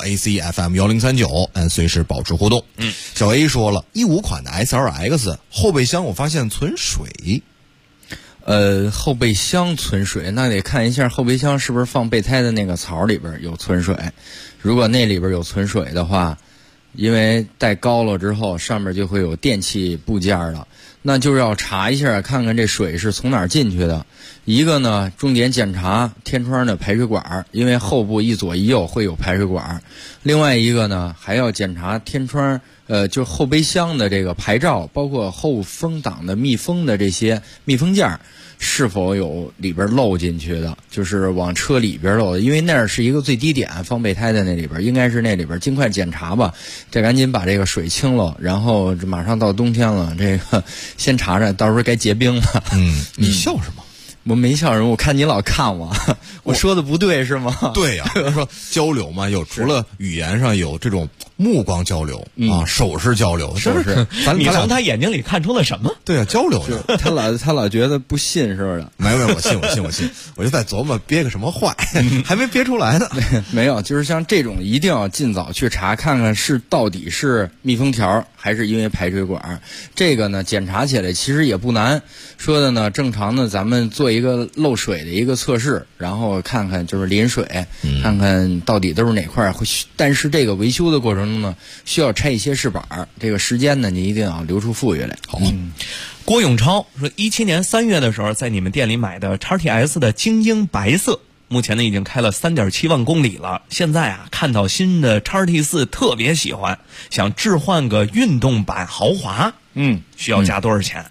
ACFM1039，随时保持互动。小 A 说了，15款的 SLX 后备箱我发现存水。 后备箱存水，那得看一下后备箱是不是放备胎的那个槽里边有存水。如果那里边有存水的话，因为带高了之后上面就会有电器部件了，那就是要查一下，看看这水是从哪儿进去的。一个呢，重点检查天窗的排水管，因为后部一左一右会有排水管。另外一个呢，还要检查天窗就是后备箱的这个牌照，包括后风挡的密封的这些密封件是否有里边漏进去的，就是往车里边漏的，因为那是一个最低点，放备胎的那里边应该是那里边，尽快检查吧，这赶紧把这个水清了，然后马上到冬天了，这个先查查，到时候该结冰了。 你笑什么？ 我没笑什么，我看你老看我，我说的不对是吗？ 对呀，说交流嘛，有除了语言上有这种目光交流啊，手势交流，是不是？ 你从他眼睛里看出了什么？ 对啊，交流的。 他老觉得不信，是不是？ 没有，我信。我就在琢磨憋个什么坏，还没憋出来呢。 没有，就是像这种一定要尽早去查，看看是到底是密封条还是因为排水管。这个呢，检查起来其实也不难。说的呢，正常的咱们做一个漏水的一个测试，然后看看就是淋水，看看到底都是哪块。但是这个维修的过程中呢，需要拆一些饰板，这个时间呢，你一定要留出富裕来。 好。 郭永超说，17年3月的时候，在你们店里买的 XTS 的精英白色，目前呢已经开了3.7万公里了。现在啊，看到新的 XT4 特别喜欢，想置换个运动版豪华，需要加多少钱？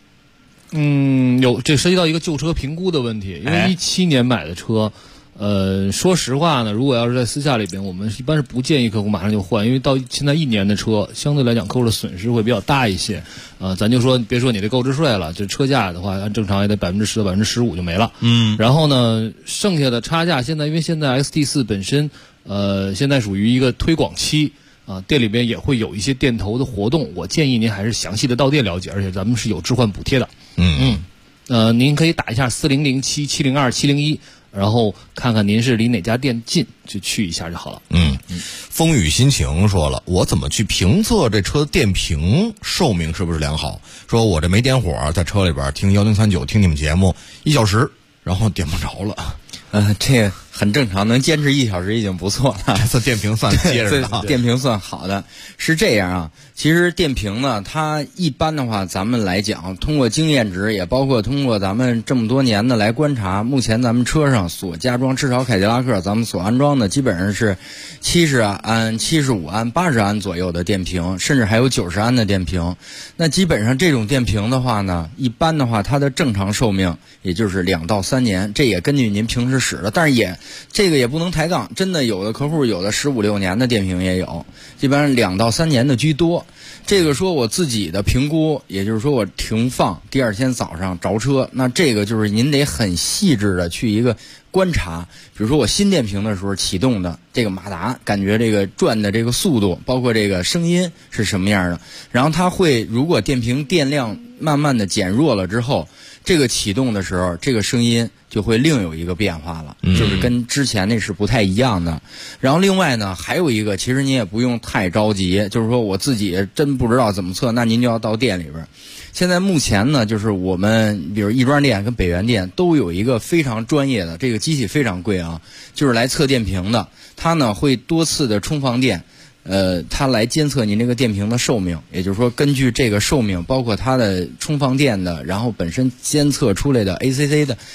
这涉及到一个旧车评估的问题，因为17年买的车。说实话呢，如果要是在私下里边，我们一般是不建议客户马上就换，因为到现在1年的车，相对来讲客户的损失会比较大一些。咱就说，别说你这购置税了，这车价的话，按正常也得10%到15%就没了。然后呢，剩下的差价，现在因为现在 XT4 本身，现在属于一个推广期。店里边也会有一些店头的活动，我建议您还是详细的到店了解，而且咱们是有置换补贴的。您可以打一下4007-702-701，然后看看您是离哪家店近，就去一下就好了。 风雨心情说了，我怎么去评测这车电瓶寿命是不是良好？说我这没点火，在车里边听1039听你们节目1小时， 然后点不着了。 这个很正常，能坚持1小时已经不错了。 这电瓶算结实的， 电瓶算好的。是这样啊，其实电瓶呢，它一般的话，咱们来讲，通过经验值，也包括通过咱们这么多年的来观察，目前咱们车上所加装，至少凯迪拉克咱们所安装的，基本上是70安、75安、80安左右的电瓶，甚至还有90安的电瓶。那基本上这种电瓶的话呢，一般的话，它的正常寿命也就是2到3年，这也根据您平时使的，但是这个也不能抬杠，真的有的客户有的15、16年的电瓶也有，基本上2到3年的居多。这个说我自己的评估，也就是说我停放第二天早上着车，那这个就是您得很细致的去一个观察，比如说我新电瓶的时候启动的这个马达，感觉这个转的这个速度，包括这个声音是什么样的，然后它会如果电瓶电量慢慢的减弱了之后，这个启动的时候，这个声音就会另有一个变化了，就是跟之前那是不太一样的。然后另外呢，还有一个，其实您也不用太着急，就是说我自己真不知道怎么测，那您就要到店里边。现在目前呢，就是我们比如亦庄店跟北元店都有一个非常专业的，这个机器非常贵啊，就是来测电瓶的，它呢会多次的充放电。它来监测您这个电瓶的寿命，也就是说根据这个寿命，包括它的充放电的，然后本身监测出来的 ACC 的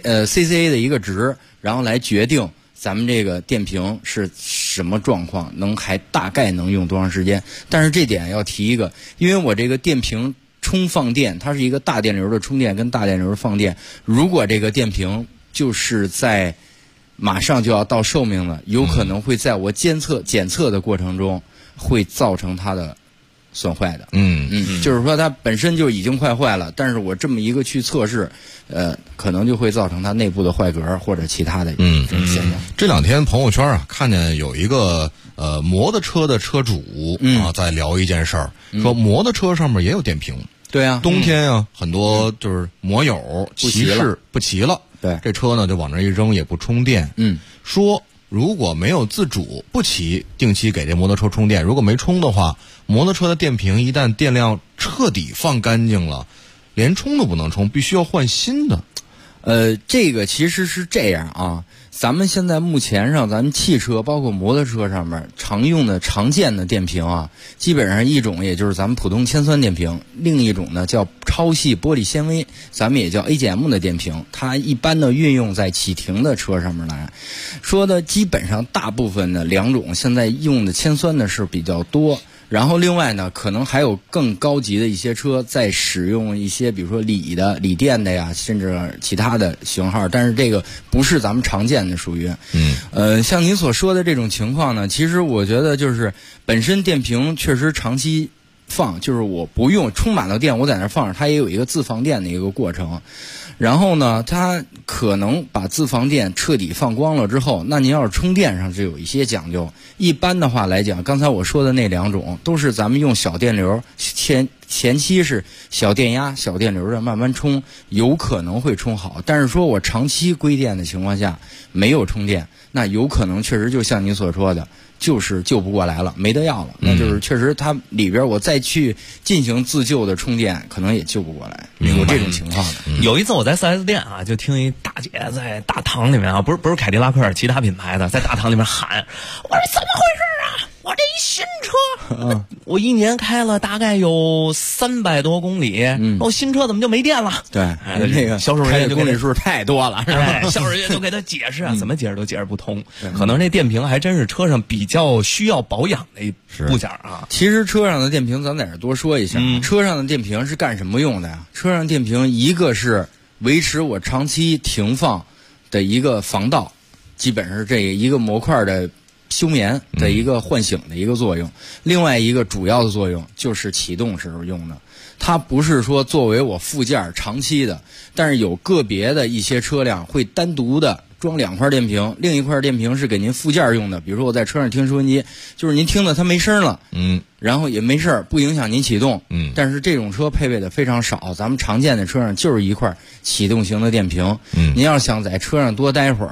CCA 的一个值，然后来决定咱们这个电瓶是什么状况，还大概能用多长时间。但是这点要提一个，因为我这个电瓶充放电，它是一个大电流的充电跟大电流的放电，如果这个电瓶就是在马上就要到寿命了，有可能会在我检测的过程中会造成它的损坏的。就是说它本身就已经快坏了，但是我这么一个去测试，可能就会造成它内部的坏格或者其他的这种现象。 这2天朋友圈啊，看见有一个摩托车的车主在聊一件事儿，说摩托车上面也有电瓶。 对啊， 冬天啊，很多就是摩友骑士不骑了。 对， 这车呢就往那一扔，也不充电。说如果没有自主不骑，定期给这摩托车充电，如果没充的话，摩托车的电瓶一旦电量彻底放干净了，连充都不能充，必须要换新的。 这个其实是这样啊，咱们现在目前上咱们汽车包括摩托车上面常用的常见的电瓶啊，基本上一种也就是咱们普通铅酸电瓶，另一种呢叫超细玻璃纤维，咱们也叫 AGM 的电瓶，它一般的运用在启停的车上面来说的，基本上大部分的2种现在用的铅酸的是比较多。然后另外呢，可能还有更高级的一些车在使用一些比如说锂电的呀，甚至其他的型号，但是这个不是咱们常见的属于。像您所说的这种情况呢，其实我觉得就是本身电瓶确实长期放，就是我不用充满了电，我在那放着，它也有一个自放电的一个过程。然后呢，它可能把自放电彻底放光了之后，那您要是充电上就有一些讲究。一般的话来讲，刚才我说的那2种都是咱们用小电流，前期是小电压、小电流的慢慢充，有可能会充好。但是说我长期归电的情况下没有充电，那有可能确实就像您所说的，就是救不过来了，没得要了。那就是确实它里边我再去进行自救的充电，可能也救不过来，有这种情况的。 有一次我在 4S 店啊，就听一大姐在大堂里面啊，不是凯迪拉克，其他品牌的，在大堂里面喊：“我说怎么回事啊？我这一新车，我1年开了大概有300多公里，我新车怎么就没电了？” 对，那个销售人员就公里数太多了，是吧？ 销售人员就给他解释啊，怎么解释都解释不通。可能这电瓶还真是车上比较需要保养的一部件啊。 其实车上的电瓶，咱在这多说一下，车上的电瓶是干什么用的呀？车上电瓶一个是维持我长期停放的一个防盗，基本是这一个模块的休眠的一个唤醒的一个作用。另外一个主要的作用就是启动时候用的，它不是说作为我附件长期的，但是有个别的一些车辆会单独的装2块电瓶，另一块电瓶是给您附件用的。比如说我在车上听收音机，就是您听的它没声了，然后也没事，不影响您启动，但是这种车配备的非常少，咱们常见的车上就是一块启动型的电瓶，您要想在车上多待会儿，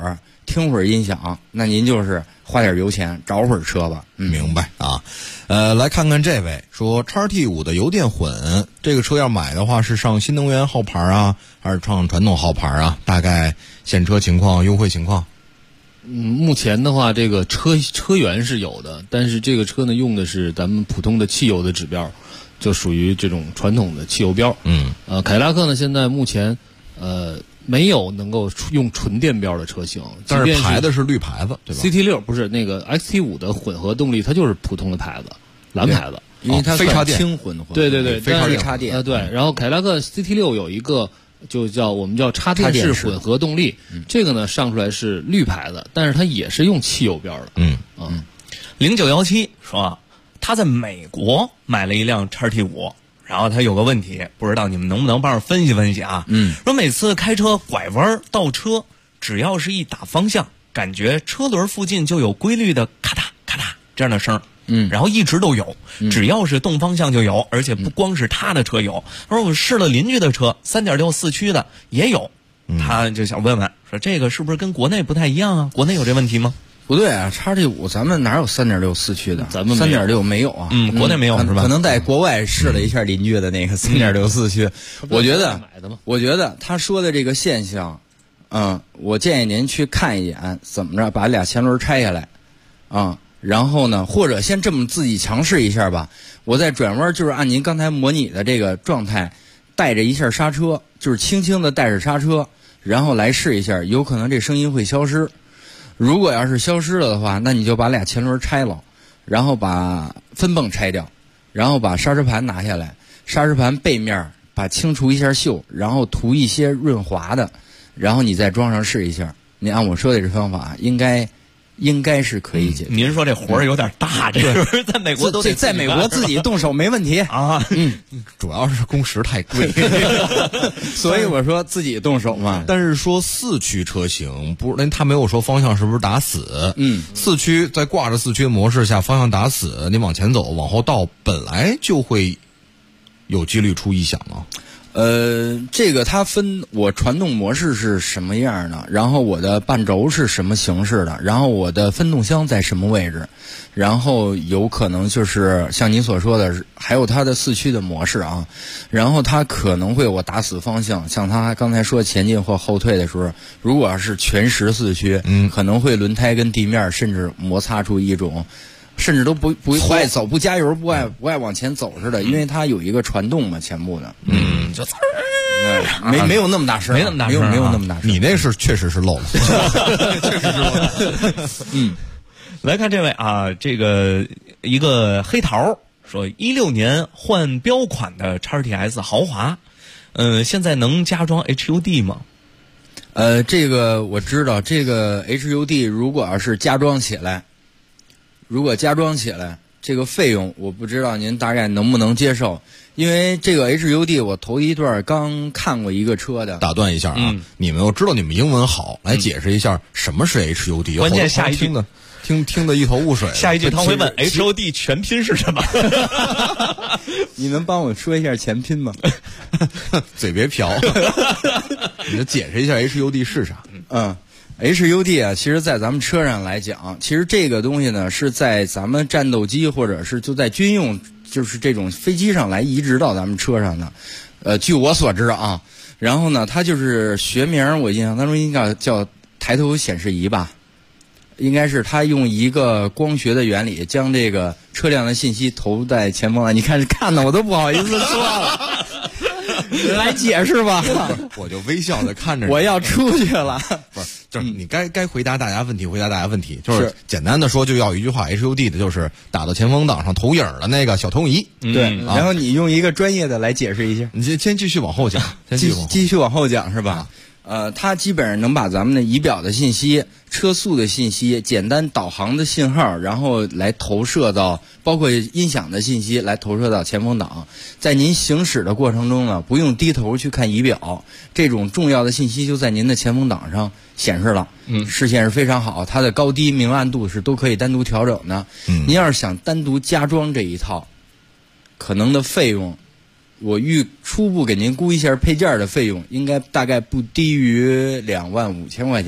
听会儿音响，那您就是花点油钱找会儿车吧。 明白啊。来看看这位说，XT5的油电混这个车要买的话，是上新能源号牌啊，还是上传统号牌啊？大概现车情况、优惠情况。 目前的话，这个车源是有的，但是这个车呢用的是咱们普通的汽油的指标，就属于这种传统的汽油标。凯迪拉克呢现在目前没有能够用纯电标的车型， 但是牌子是绿牌子，对吧 ？CT6 不是那个 XT5的混合动力，它就是普通的牌子，蓝牌子， 因为它非插电轻混合。 对， 非插电。 对，然后凯迪拉克 CT6 有一个就我们叫插电式混合动力，这个呢上出来是绿牌子，但是它也是用汽油标的。 0917说他在美国买了一辆 XT5。然后他有个问题，不知道你们能不能帮着分析分析啊？说每次开车拐弯倒车，只要是一打方向，感觉车轮附近就有规律的咔嗒咔嗒这样的声，然后一直都有，只要是动方向就有，而且不光是他的车有，而我试了邻居的车，3.6四驱的也有，他就想问问，说这个是不是跟国内不太一样啊？国内有这问题吗？ 不对啊，XT5咱们哪有3.6四驱的？ 咱们 3.6没有啊。 国内没有是吧？ 可能在国外试了一下邻居的那个3.6四驱。我觉得他说的这个现象，我建议您去看一眼，怎么着把俩前轮拆下来，然后呢，或者先这么自己强试一下吧。我在转弯就是按您刚才模拟的这个状态，带着一下刹车，就是轻轻的带着刹车，然后来试一下，有可能这声音会消失。如果要是消失了的话，那你就把俩前轮拆了，然后把分泵拆掉，然后把刹车盘拿下来，刹车盘背面把清除一下锈，然后涂一些润滑的，然后你再装上试一下。你按我说的这方法，应该是可以解决。 您说这活儿有点大，这是不是在美国都得在美国自己动手没问题啊？ 主要是工时太贵， 所以我说自己动手嘛。 但是说四驱车型不，他没有说方向是不是打死？四驱在挂着四驱模式下，方向打死，你往前走、往后倒，本来就会有几率出异响啊。 这个它分我传动模式是什么样的，然后我的半轴是什么形式的，然后我的分动箱在什么位置，然后有可能就是像您所说的，还有它的四驱的模式啊，然后它可能会我打死方向，像他刚才说前进或后退的时候，如果要是全时四驱，可能会轮胎跟地面甚至摩擦出一种。甚至都不爱走，不加油，不爱往前走似的，因为它有一个传动嘛，前部的， 就没有那么大声，没有那么大声。 你那是确实是漏了， 确实是漏了。来看这位啊，这个一个黑桃说，16年换标款的 XTS 豪华，现在能加装 HUD 吗？ 这个我知道，这个 HUD 如果要是加装起来，这个费用我不知道您大概能不能接受，因为这个 HUD 我头一段刚看过一个车的。 打断一下啊，你们又知道你们英文好，来解释一下什么是 HUD。 关键下一句听得一头雾水。 下一句他会问 HUD 全拼是什么？ 你能帮我说一下全拼吗？ 嘴别瓢，你就解释一下 HUD 是啥。 HUD 啊，其实在咱们车上来讲，其实这个东西呢是在咱们战斗机或者是就在军用，就是这种飞机上来移植到咱们车上的。据我所知啊，然后呢，它就是学名，我印象当中应该叫抬头显示仪吧，应该是它用一个光学的原理将这个车辆的信息投在前方了。你看的我都不好意思说了。来解释吧， 我就微笑的看着你。 我要出去了， 不是，就是你该回答大家问题，回答大家问题，就是简单的说，就要一句话 ，HUD 的就是打到前风挡上投影的那个小投影仪。 对，然后你用一个专业的来解释一下。 你先继续往后讲， 继续往后讲是吧？它基本上能把咱们的仪表的信息、车速的信息、简单导航的信号，然后来投射到包括音响的信息来投射到前风挡。在您行驶的过程中呢，不用低头去看仪表，这种重要的信息就在您的前风挡上显示了。视线是非常好，它的高低明暗度是都可以单独调整的。您要是想单独加装这一套，可能的费用。我初步给您估一下配件的费用，应该大概不低于25000块钱。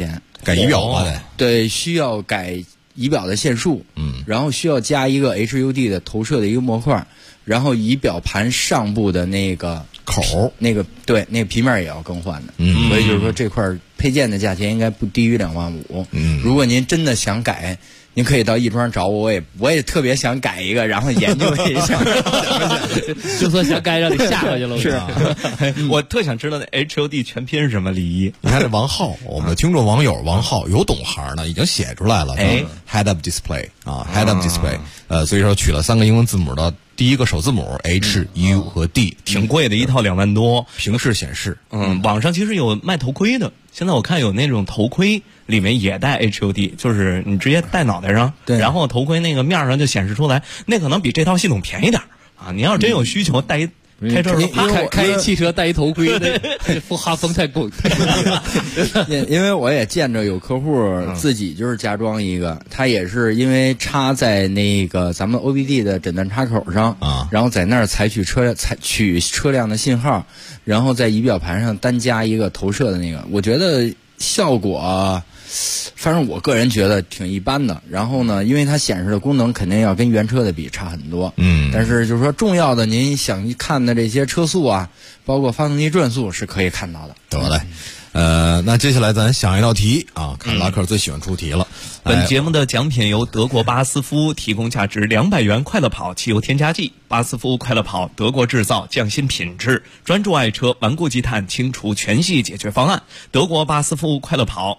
改仪表吧得。 对，需要改仪表的线束，然后需要加一个 HUD 的投射的一个模块，然后仪表盘上部的那个口， 那个皮面也要更换的，所以就是说这块配件的价钱应该不低于25000。如果您真的想改，您可以到亦庄找我，我也特别想改一个，然后研究一下。 就说想改让你吓回去了。 是，我特想知道那 HUD 全拼是什么？李一， 你看这王浩，我们的听众网友王浩有懂行的，已经写出来了。Head Up Display 啊 ，Head Up Display，所以说取了3个英文字母的第一个首字母 H、U 和 D， 挺贵的，一套2万多。 平视显示， 网上其实有卖头盔的，现在我看有那种头盔里面也带 HUD， 就是你直接戴脑袋上， 对， 然后头盔那个面上就显示出来，那可能比这套系统便宜点啊。你要是真有需求，带一开车开一汽车戴一头盔，那哈风太贵。 因为我也见着有客户自己就是加装一个，他也是因为插在那个咱们 OBD 的诊断插口上啊，然后在那儿采取车辆的信号，然后在仪表盘上单加一个投射的那个，我觉得效果。反正我个人觉得挺一般的，然后呢，因为它显示的功能肯定要跟原车的比差很多，但是就是说重要的您想看的这些车速啊，包括发动机转速是可以看到的。 得嘞，那接下来咱想一道题啊，凯迪拉克最喜欢出题了。 本节目的奖品由德国巴斯夫提供价值200元快乐跑汽油添加剂。巴斯夫快乐跑，德国制造，匠心品质，专注爱车，顽固积碳，清除全系解决方案。德国巴斯夫快乐跑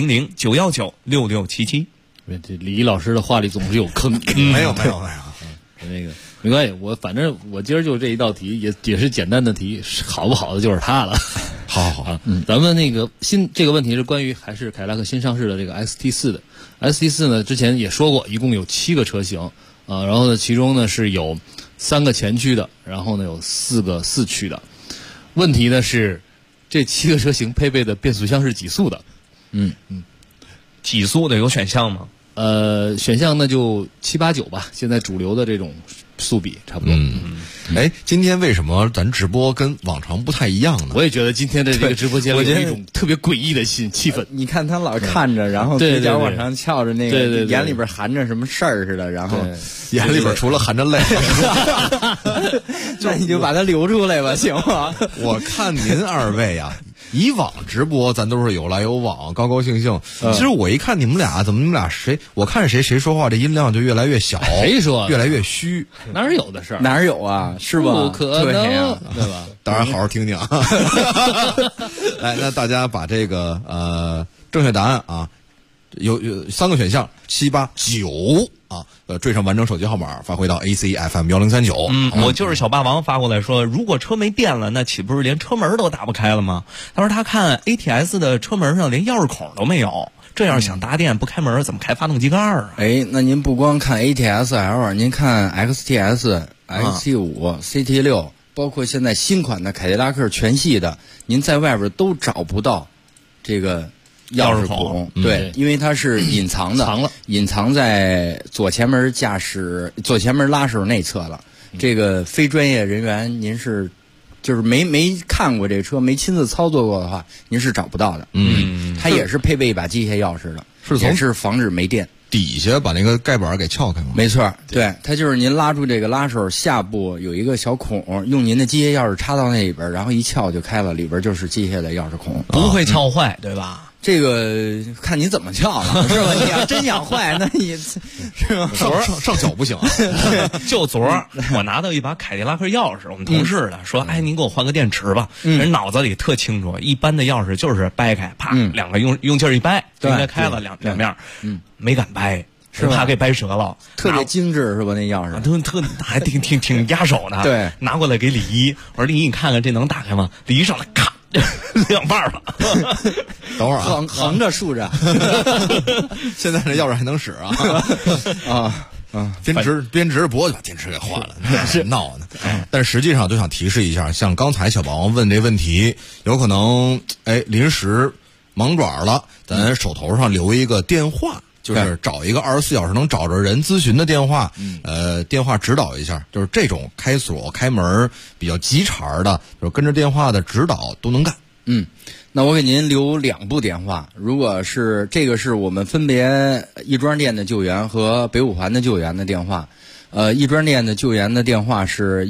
，400-919-6677。 这李一老师的话里总是有坑。 没有。 那个没关系，反正我今儿就这一道题，也是简单的题，好不好的就是它了。 好， 咱们那个这个问题是关于还是凯迪拉克新上市的这个 ST4 的。ST4 呢，之前也说过，一共有7个车型啊，然后呢，其中呢是有3个前驱的，然后呢有4个4驱的。问题呢是，这7个车型配备的变速箱是几速的？ 几速的有选项吗？ 选项呢就7、8、9吧，现在主流的这种速比差不多。 今天为什么咱直播跟往常不太一样呢？ 我也觉得今天的这个直播间里有一种特别诡异的气氛。 你看他老看着，然后嘴角往上翘着，那个眼里边含着什么事儿似的，然后眼里边除了含着泪， 那你就把它流出来吧，行吗？ 我看您二位啊。以往直播咱都是有来有往，高高兴兴。其实我一看你们俩，怎么你们俩我看谁说话这音量就越来越小， 谁说越来越虚？ 哪有的事儿？ 哪有啊？是吧？ 不可能，对吧？ 当然，好好听听啊。来，那大家把这个正确答案啊，有3个选项7、8、9啊，缀上完整手机号码发回到 ACFM1039。 我就是小霸王发过来说，如果车没电了，那岂不是连车门都打不开了吗？他说他看 ATS 的车门上连钥匙孔都没有，这要是想搭电不开门，怎么开发动机盖啊？ 那您不光看 ATS-L， 您看 XTS、XT5、CT6， 包括现在新款的凯迪拉克全系的，您在外边都找不到这个钥匙孔，对，因为它是隐藏的，隐藏在左前门拉手内侧了。这个非专业人员，您是就是没看过这车，没亲自操作过的话，您是找不到的。它也是配备一把机械钥匙的，也是防止没电。 底下把那个盖板给撬开吗？ 没错，对，它就是您拉住这个拉手下部有一个小孔，用您的机械钥匙插到那里边，然后一撬就开了，里边就是机械的钥匙孔， 不会撬坏，对吧？ 这个看你怎么撬了，是吧？你要真想坏，那你是吧？ 上脚不行啊。 就昨儿我拿到一把凯迪拉克钥匙，我们同事的说，您给我换个电池吧。人脑子里特清楚，一般的钥匙就是掰开，啪，2个用劲儿一掰，就应该开了两面。没敢掰，是怕给掰折了。 特别精致是吧？那钥匙还挺压手的。 对， 拿过来给李一，我说李一，你看看这能打开吗？李一上来咔2半了。 等会儿啊， 横着竖着。 现在这钥匙还能使啊？编直播就把电池给换了，是闹呢。但实际上就想提示一下，像刚才小宝王问这问题，有可能临时忙爪了，咱手头上留一个电话。就是找一个24小时能找着人咨询的电话，电话指导一下，就是这种开锁开门比较急茬的，就是跟着电话的指导都能干。 那我给您留2部电话，如果是这个是我们分别亦庄店的救援和北五环的救援的电话。亦庄店的救援的电话是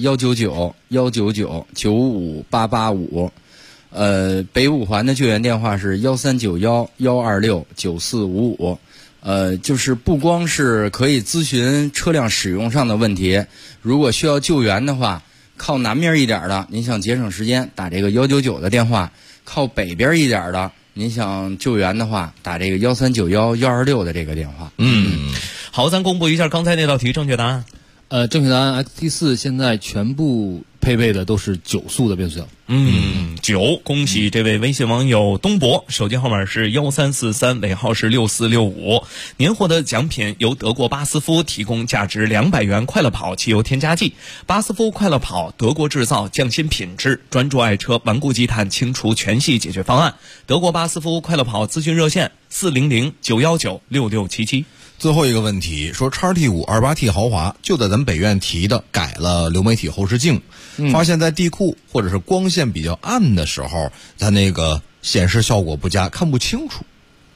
199-199-95885，北五环的救援电话是1391-126-9455。就是不光是可以咨询车辆使用上的问题，如果需要救援的话，靠南面一点的，您想节省时间，打这个199的电话；靠北边一点的，您想救援的话，打这个1391-126的这个电话。 好，咱公布一下刚才那道题正确答案。 正确答案 XT4 现在全部配备的都是9速的变速箱。 9，恭喜这位微信网友东博，手机号码是1343，尾号是6465。您获得奖品由德国巴斯夫提供价值200元快乐跑汽油添加剂。巴斯夫快乐跑，德国制造，匠心品质，专注爱车，顽固积碳清除全系解决方案。德国巴斯夫快乐跑咨询热线400-919-6677。 最后一个问题说，XT5 28T 豪华就在咱北院提的改了流媒体后视镜，发现在地库或者是光线比较暗的时候，它那个显示效果不佳，看不清楚。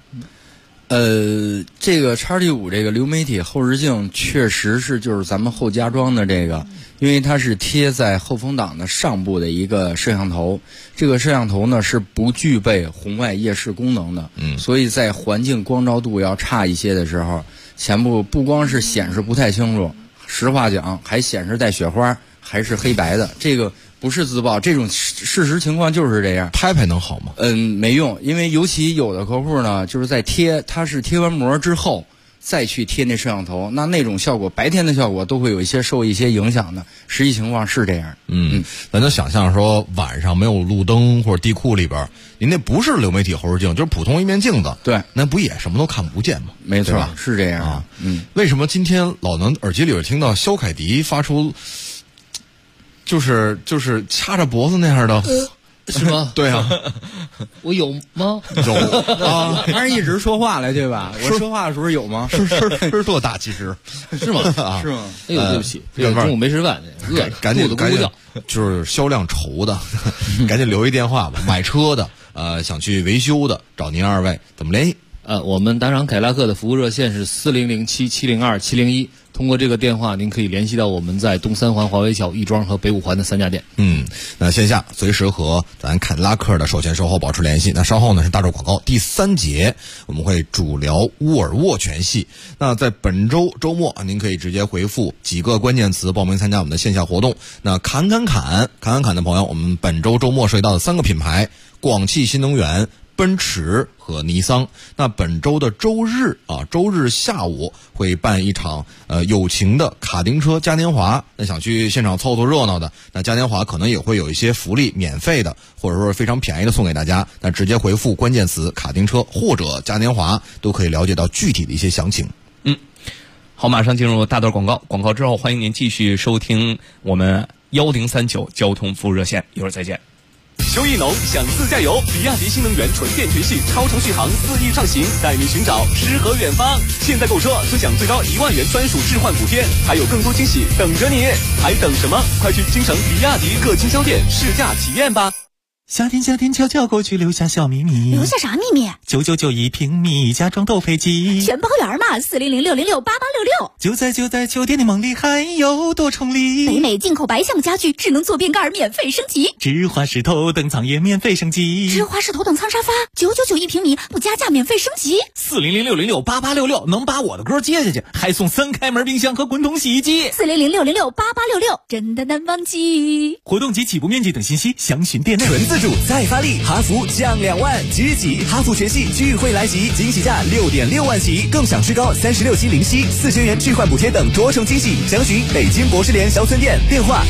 这个XT5这个流媒体后视镜确实是就是咱们后加装的这个，因为它是贴在后风挡的上部的一个摄像头，这个摄像头呢是不具备红外夜视功能的，所以在环境光照度要差一些的时候，前部不光是显示不太清楚，实话讲还显示带雪花，还是黑白的，这个不是自曝，这种事实情况就是这样。 拍能好吗？ 没用，因为尤其有的客户呢，就是在它是贴完膜之后再去贴那摄像头，那种效果，白天的效果都会有受一些影响的。实际情况是这样。 咱就想象说晚上没有路灯或者地库里边，您那不是流媒体后视镜，就是普通一面镜子， 对， 那不也什么都看不见吗？ 没错，是这样啊。为什么今天老能耳机里边听到肖凯迪发出就是掐着脖子那样的？ 是吗？ 对啊， 我有吗？ 有啊， 还是一直说话来对吧？我说话的时候有吗？ 是多大？其实是吗？ 是吗？ 哎呦，对不起，中午没吃饭， 赶紧就是销量愁的，赶紧留一电话吧。买车的，想去维修的，找您2位怎么联系？ 我们达赏凯迪拉克的服务热线是4007-702-701，通过这个电话，您可以联系到我们在东三环华为桥、亦庄和北五环的3家店。 那线下随时和咱凯迪拉克的售前售后保持联系。那稍后呢是大众广告第3节，我们会主聊沃尔沃全系。那在本周周末，您可以直接回复几个关键词报名参加我们的线下活动。那侃的朋友，我们本周周末涉及到的3个品牌：广汽新能源、奔驰和尼桑。那本周的周日下午会办一场友情的卡丁车嘉年华。那想去现场凑凑热闹的，那嘉年华可能也会有一些福利，免费的或者说是非常便宜的送给大家。那直接回复关键词卡丁车或者嘉年华，都可以了解到具体的一些详情。 好，马上进入大段广告，广告之后欢迎您继续收听我们1039交通服务热线，一会儿再见。 秋意浓，想自驾游，比亚迪新能源纯电全系超长续航4亿畅行，带你寻找诗和远方。现在购车尊享最高1万元专属置换补贴，还有更多惊喜等着你，还等什么？快去京城比亚迪各经销店试驾体验吧。 夏天悄悄过去，留下小秘密。 留下啥秘密 ？9991平米，家装都配齐， 全包圆嘛！400-606-8866。 就在酒店的梦里，还有多重礼。 北美进口白橡木家具，智能坐便盖免费升级， 芝华士头等舱也免费升级， 芝华士头等舱沙发991平米，不加价免费升级。 400-606-8866能把我的歌接下去，还送3开门冰箱和滚筒洗衣机。 400-606-8866真的难忘记。 活动及起步面积等信息详询店内。 纯自主再发力，哈弗降2万，即日起哈弗全系聚会来袭，惊喜价6.6万起，更享最高36期零息，4000元置换补贴等多重惊喜。详询北京博士联小村店，电话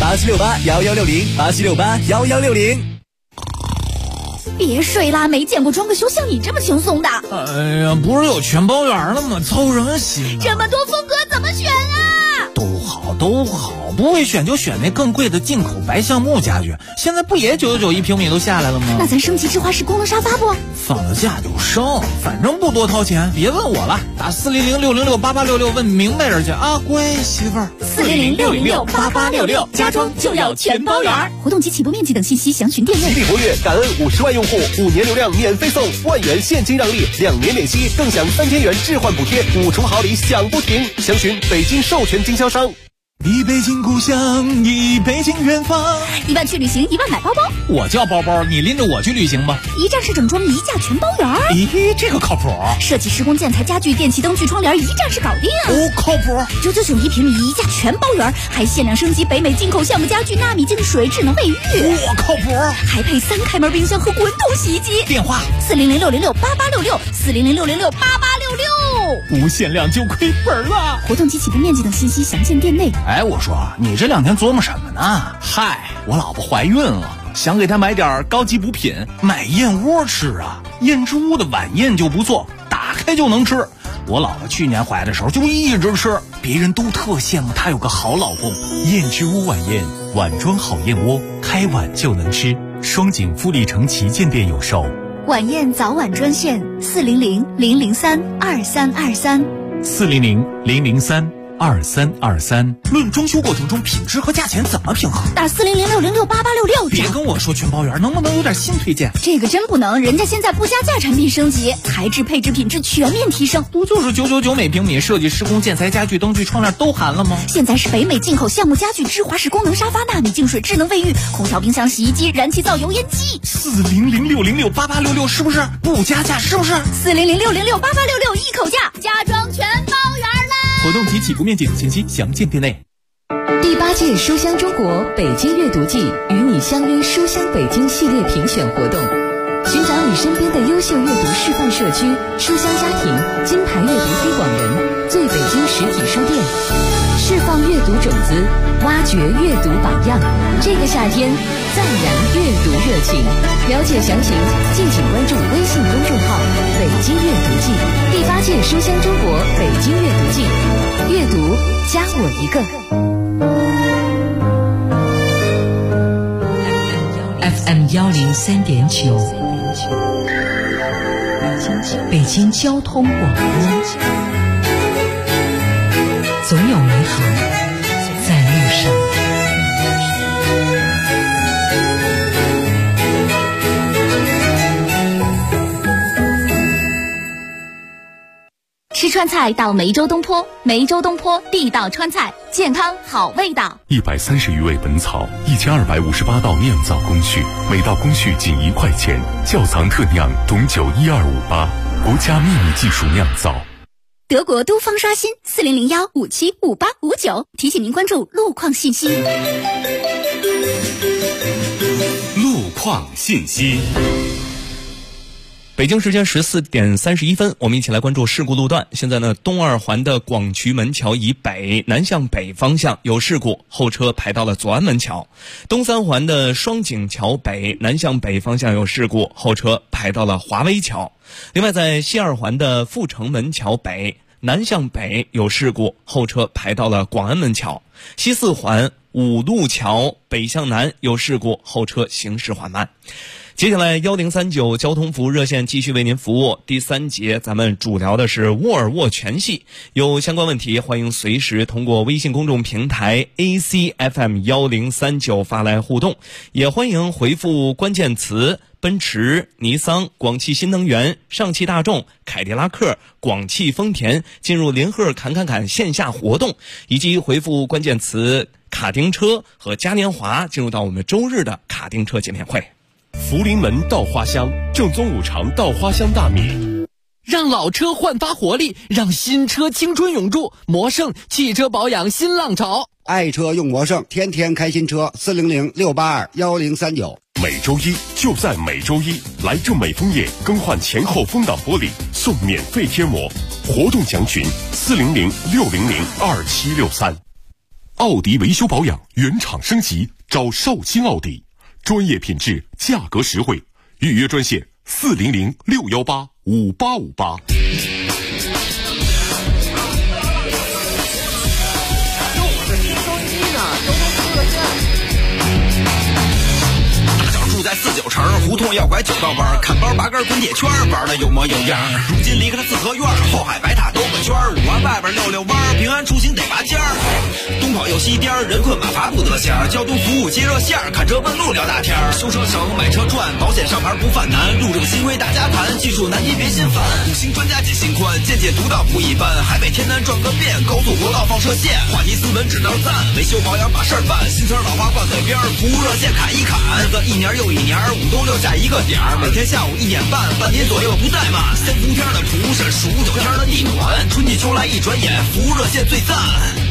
8768-1160，8768-1160。 别睡啦，没见过装个修像你这么轻松的。 哎呀，不是有全包圆了吗？凑什么心啊？ 这么多风格怎么选啊？ 都好，不会选就选那更贵的进口白橡木家具，现在不也999一平米都下来了吗？ 那咱升级智华式功能沙发不？ 放了假就升，反正不多掏钱，别问我了，打400-606-8866问明白人去啊，乖媳妇儿。 400-606-8866，家装就要全包圆。活动及起步面积等信息详询店内。 吉利博越感恩50万用户，5年流量免费送，1万元现金让利，2年免息，更享3000元置换补贴，5重好礼享不停。详询北京授权经销商。 一北京故乡，一北京远方。 1万去旅行，1万买包包。 我叫包包，你拎着我去旅行吧。 一站式整装，一价全包圆。 咦，这个靠谱。 设计施工建材家具电器灯具窗帘一站式搞定。 哦，靠谱。 999一平米，一价全包圆，还限量升级北美进口橡木家具纳米净水智能卫浴。 哇，靠谱。 还配3开门冰箱和滚筒洗衣机。 电话 400-606-8866，400-606-8866。 不限量就亏本了。 活动及起步面积等信息详见店内。 哎，我说你这2天琢磨什么呢？嗨，我老婆怀孕了，想给她买点高级补品，买燕窝吃啊。燕之屋的晚宴就不错，打开就能吃。我老婆去年怀的时候就一直吃，别人都特羡慕她有个好老公。 燕之屋晚宴，碗装好燕窝，开碗就能吃。双井富力城旗舰店有售。 晚宴早晚专线400-003-2323。 400-003-2323。 论装修过程中品质和价钱怎么平衡？ 打400-606-8866。 别跟我说全包圆，能不能有点新推荐？ 这个真不能，人家现在不加价产品升级，材质配置品质全面提升。 不就是999每平米，设计施工建材家具灯具窗帘都含了吗？ 现在是北美进口橡木家具智华式功能沙发纳米净水智能卫浴空调冰箱洗衣机燃气灶油烟机。 400-606-8866是不是不加价？是不是 400-606-8866一口价，家装全包圆啦！ 活动及起步面积等信息详见店内。 第8届书香中国北京阅读季与你相约书香北京系列评选活动，寻找你身边的优秀阅读示范社区、书香家庭、金牌阅读推广人、最北京实体书店，释放阅读种子，挖掘阅读榜样。这个夏天，赞扬阅读热情。了解详情，敬请关注微信公众号“北京阅读季”。第8届书香中国北京阅读季，阅读加我一个。 FM 103.9，北京交通广播，总有美好在路上。 吃川菜到梅州东坡，梅州东坡地道川菜，健康好味道。 130余味本草，1258道酿造工序，每道工序仅1块钱。窖藏特酿董酒12588，国家秘密技术酿造。 德国都方刷新400-575859，提醒您关注路况信息。 路况信息。 北京时间14点31分，我们一起来关注事故路段。现在呢，东2环的广渠门桥以北南向北方向有事故，后车排到了左安门桥。东3环的双井桥北南向北方向有事故，后车排到了华威桥。另外，在西2环的阜成门桥北南向北有事故，后车排到了广安门桥。西4环五路桥北向南有事故，后车行驶缓慢。接下来1039交通服务热线继续为您服务。第3节咱们主聊的是沃尔沃全系，有相关问题欢迎随时通过微信公众平台 ACFM1039 发来互动，也欢迎回复关键词奔驰、尼桑、广汽新能源、上汽大众、凯迪拉克、广汽丰田进入联合侃线下活动，以及回复关键词卡丁车和嘉年华进入到我们周日的卡丁车见面会。 福临门稻花香，正宗五常稻花香大米， 让老车焕发活力，让新车青春永驻。魔圣汽车保养新浪潮， 爱车用魔圣，天天开新车。400-682-1039。 每周一就在每周一，来正美枫叶更换前后风挡玻璃送免费贴膜，活动详询400-600-2763。奥迪维修保养原厂升级，找绍兴奥迪。专业品质，价格实惠，预约专线400-618-5858。 同要拐九道弯，看包拔根滚铁圈，玩的有模有样。如今离开了四合院，后海白塔兜个圈，5环外边溜弯，平安出行得拔尖儿。东跑又西颠，人困马乏不得闲。交通服务接热线，看车问路聊大天。修车省，买车赚，保险上牌不犯难。路政新规大家谈，技术难题别心烦。5星专家解心宽，见解独到不一般。海北天南转个遍，高速国道放射线。话题斯文只道赞，维修保养把事儿办。新车老花挂嘴边，服务热线砍一砍。日子一年又一年，5都留下一个点儿。每天下午1点半，半点左右不怠慢。3伏天的蒲是数9天的地暖，春季秋来一转眼，服务热线最赞。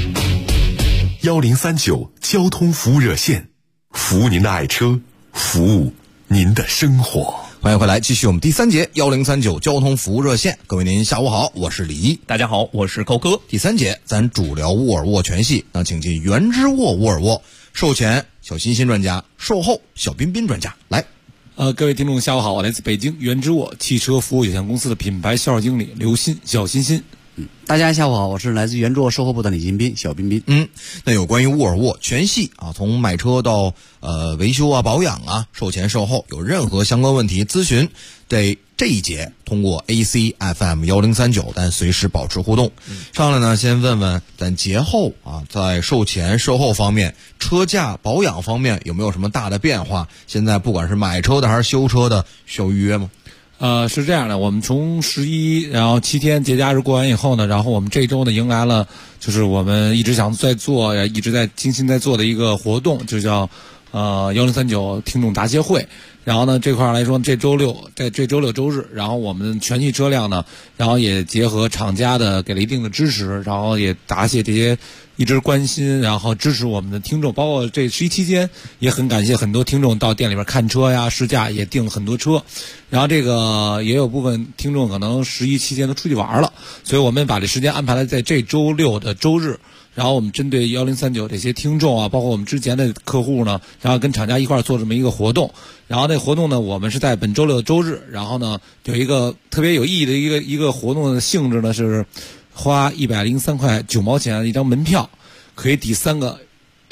1039交通服务热线，服务您的爱车，服务您的生活。 欢迎回来，继续我们第3节1039交通服务热线。各位您下午好，我是李一。 大家好，我是高哥。 第3节咱主聊沃尔沃全系，那请进原之沃沃尔沃售前小欣欣专家，售后小彬彬专家来。 各位听众下午好，我来自北京原之沃汽车服务有限公司的品牌销售经理刘鑫，小欣欣。 大家下午好，我是来自原之沃售后部的李金斌，小彬彬。 那有关于沃尔沃全系啊，从买车到维修啊、保养啊、售前售后，有任何相关问题咨询，这一节通过 AC FM 1039，但随时保持互动。上来呢，先问问咱节后啊，在售前售后方面，车价保养方面有没有什么大的变化？现在不管是买车的还是修车的，需要预约吗？ 是这样的，我们从11，然后7天节假日过完以后呢，然后我们这周呢迎来了，就是我们一直想在做，一直在精心在做的一个活动，就叫1039听众答谢会。然后呢，这块来说，这周六周日，然后我们全系车辆呢，然后也结合厂家的给了一定的支持，然后也答谢这些一直关心然后支持我们的听众，包括这11期间也很感谢很多听众到店里边看车呀、试驾，也订了很多车。然后这个也有部分听众可能11期间都出去玩了，所以我们把这时间安排了在这周六的周日。然后我们针对1039这些听众啊，包括我们之前的客户呢，然后跟厂家一块儿做这么一个活动。然后那活动呢，我们是在本周六的周日，然后呢有一个特别有意义的一个活动的性质呢，是花103块9毛钱的一张门票，可以抵3个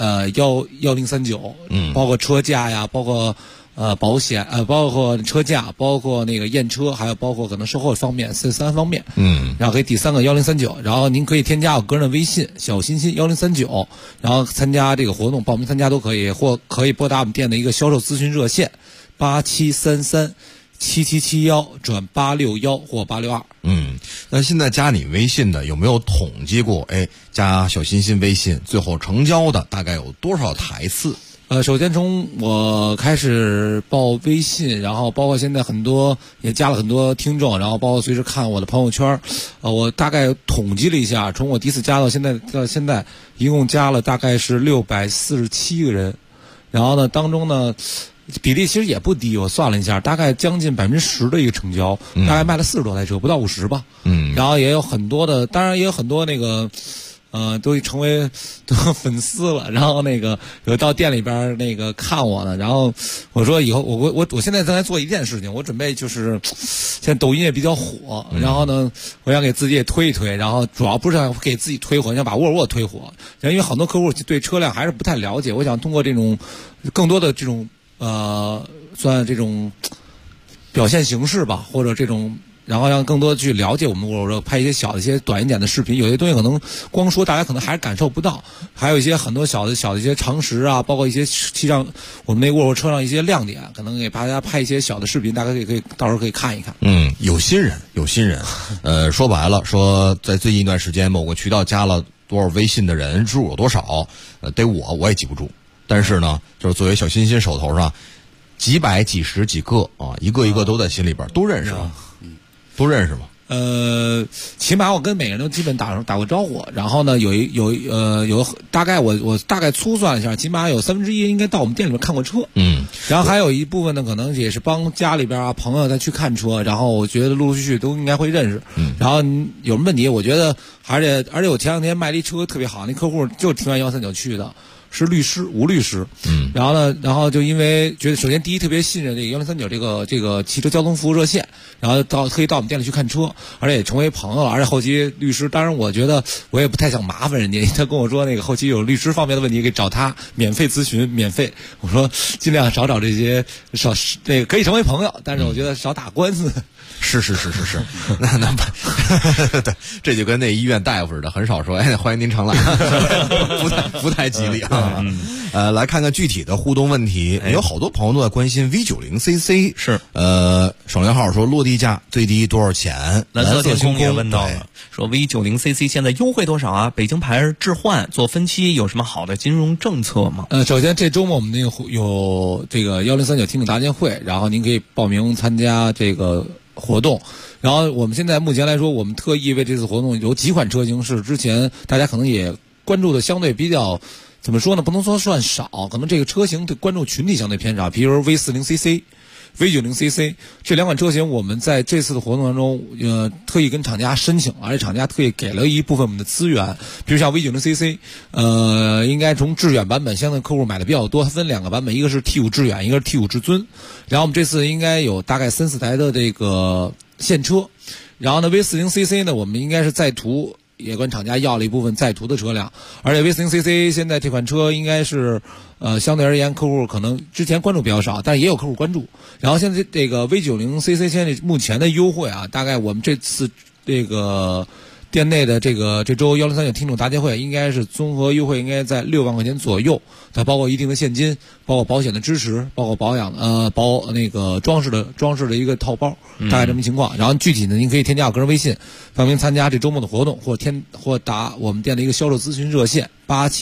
1039，包括车价呀，包括保险包括车价，包括那个验车，还有包括可能售后方面3方面。然后可以抵3个1039，然后您可以添加我个人的微信小欣欣1039，然后参加这个活动，报名参加都可以，或可以拨打我们店的一个销售咨询热线87337771转861或862。 那现在加你微信的有没有统计过？加小欣欣微信最后成交的大概有多少台次？ 首先从我开始报微信，然后包括现在很多也加了很多听众，然后包括随时看我的朋友圈，我大概统计了一下，从我第一次加到现在一共加了大概是647个人，然后呢当中呢比例其实也不低，我算了一下，大概将近10%的一个成交，大概卖了40多台车，不到50吧。然后也有很多的，当然也有很多那个都成为粉丝了，然后那个有到店里边那个看我呢，然后我说以后我现在正在做一件事情，我准备就是现在抖音也比较火，然后呢我想给自己也推一推，然后主要不是想给自己推火，想把沃尔沃推火，因为很多客户对车辆还是不太了解，我想通过这种更多的这种算这种表现形式吧，或者这种然后让更多去了解我们沃尔沃，拍一些小的一些短一点的视频，有些东西可能光说大家可能还是感受不到，还有一些很多小的一些常识啊，包括一些气上我们那沃尔沃车上一些亮点，可能给大家拍一些小的视频，大家可以到时候可以看一看。 有心人，说白了，说在最近一段时间某个渠道加了多少微信的人数有多少，得我也记不住，但是呢，就是作为小欣欣手头上几百几十几个啊，一个一个都在心里边，都认识吗？都认识吗？ 起码我跟每个人都基本打过招呼，然后呢有大概我大概粗算了一下，起码有1/3应该到我们店里面看过车，然后还有一部分呢可能也是帮家里边朋友再去看车，然后我觉得陆陆续续都应该会认识，然后有什么问题，我觉得而且我前2天卖了一车特别好，那客户就听完1039去的。 是律师吴律师，然后就因为觉得首先第一特别信任这个1039这个汽车交通服务热线，然后特意到我们店里去看车，而且也成为朋友了，而且后期律师，当然我觉得我也不太想麻烦人家，他跟我说那个后期有律师方面的问题可以找他免费咨询，免费，我说尽量少找这些这个可以成为朋友，但是我觉得少打官司。 是，那对，这就跟那医院大夫似的，很少说哎欢迎您常来，不太吉利啊。来看看具体的互动问题，有好多朋友都在关心 V90CC 是省略号说落地价最低多少钱？ 蓝色天空也问到了，说 V90CC 现在优惠多少啊？北京牌置换做分期有什么好的金融政策吗？ 首先这周末我们有这个1039听众答辩会，然后您可以报名参加这个活动，然后我们现在目前来说，我们特意为这次活动有几款车型是之前大家可能也关注的相对比较，怎么说呢？不能说算少，可能这个车型的关注群体相对偏少，比如 V40CC、V90CC 这两款车型，我们在这次的活动当中，特意跟厂家申请，而且厂家特意给了一部分我们的资源，比如像 V90CC，应该从致远版本，相对客户买的比较多，它分2个版本，一个是 T5 致远，一个是 T5 至尊，然后我们这次应该有大概3-4台的这个现车，然后呢 V40CC 呢，我们应该是在途。也跟厂家要了一部分在途的车辆，而且 V40CC 现在这款车应该是，相对而言客户可能之前关注比较少，但是也有客户关注。然后现在这个 V90CC 现在目前的优惠啊，大概我们这次这个店内的这周1039听众答辩会应该是综合优惠应该在6万块钱左右，它包括一定的现金，包括保险的支持，包括保养那个装饰的一个套包，大概这么情况。然后具体呢，您可以添加我个人微信，报名参加这周末的活动，或打我们店的一个销售咨询热线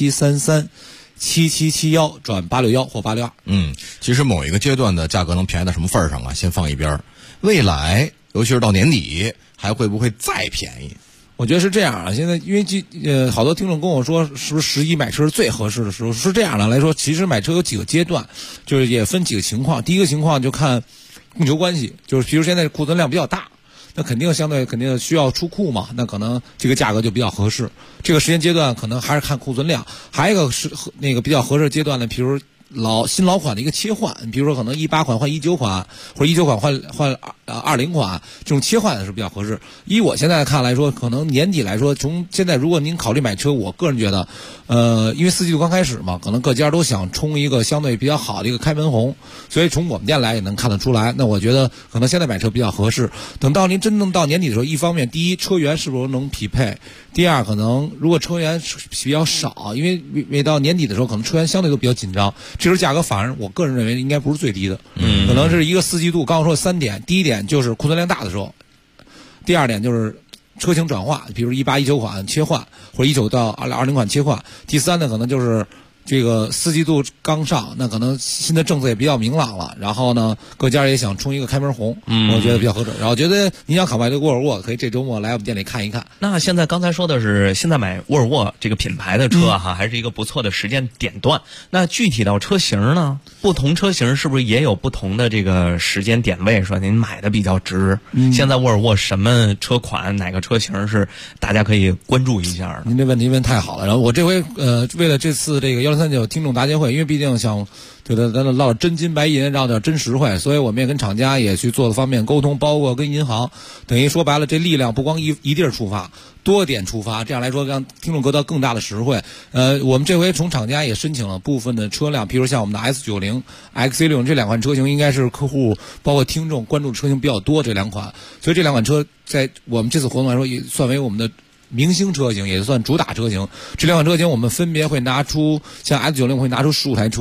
87337771转861或862。 其实某一个阶段的价格能便宜到什么份儿上啊？先放一边，未来尤其是到年底还会不会再便宜？ 我觉得是这样啊，现在因为好多听众跟我说，是不是11买车是最合适的时候？是这样的来说，其实买车有几个阶段，就是也分几个情况。第一个情况就看供求关系，就是比如现在库存量比较大，那肯定需要出库嘛，那可能这个价格就比较合适。这个时间阶段可能还是看库存量。还有一个是那个比较合适的阶段呢，比如新老款的一个切换，比如说可能18款换19款，或者19款换20款，这种切换是比较合适。以我现在看来说，可能年底来说，从现在如果您考虑买车，我个人觉得，因为4季度刚开始嘛，可能各家都想冲一个相对比较好的一个开门红，所以从我们店来也能看得出来。那我觉得可能现在买车比较合适。等到您真正到年底的时候，一方面第一车源是否能匹配，第二可能如果车源比较少，因为每到年底的时候，可能车源相对都比较紧张。这时候价格反而我个人认为应该不是最低的，可能是一个4季度。刚刚说3点，第一点就是库存量大的时候，第二点就是车型转化，比如18、19款切换，或者19到20款切换。第三呢，可能就是这个4季度刚上，那可能新的政策也比较明朗了，然后呢，各家也想冲一个开门红，我觉得比较合适。然后觉得您想考买这个沃尔沃，可以这周末来我们店里看一看。 那现在刚才说的是现在买沃尔沃这个品牌的车哈，还是一个不错的时间点段。那具体到车型呢，不同车型是不是也有不同的这个时间点位？说您买的比较值，现在沃尔沃什么车款，哪个车型是大家可以关注一下的？ 您这问题问太好了。然后我这回为了这次这个1039听众答辩会，因为毕竟想对咱唠真金白银，绕点真实惠，所以我们也跟厂家也去做了方面沟通，包括跟银行，等于说白了，这力量不光一地儿出发，多点出发，这样来说让听众得到更大的实惠。我们这回从厂家也申请了部分的车辆，比如像我们的 S90、XC60 这2款车型，应该是客户包括听众关注的车型比较多，这2款，所以这2款车在我们这次活动来说也算为我们的明星车型，也算主打车型。这2款车型我们分别会拿出，像 S90 会拿出15台车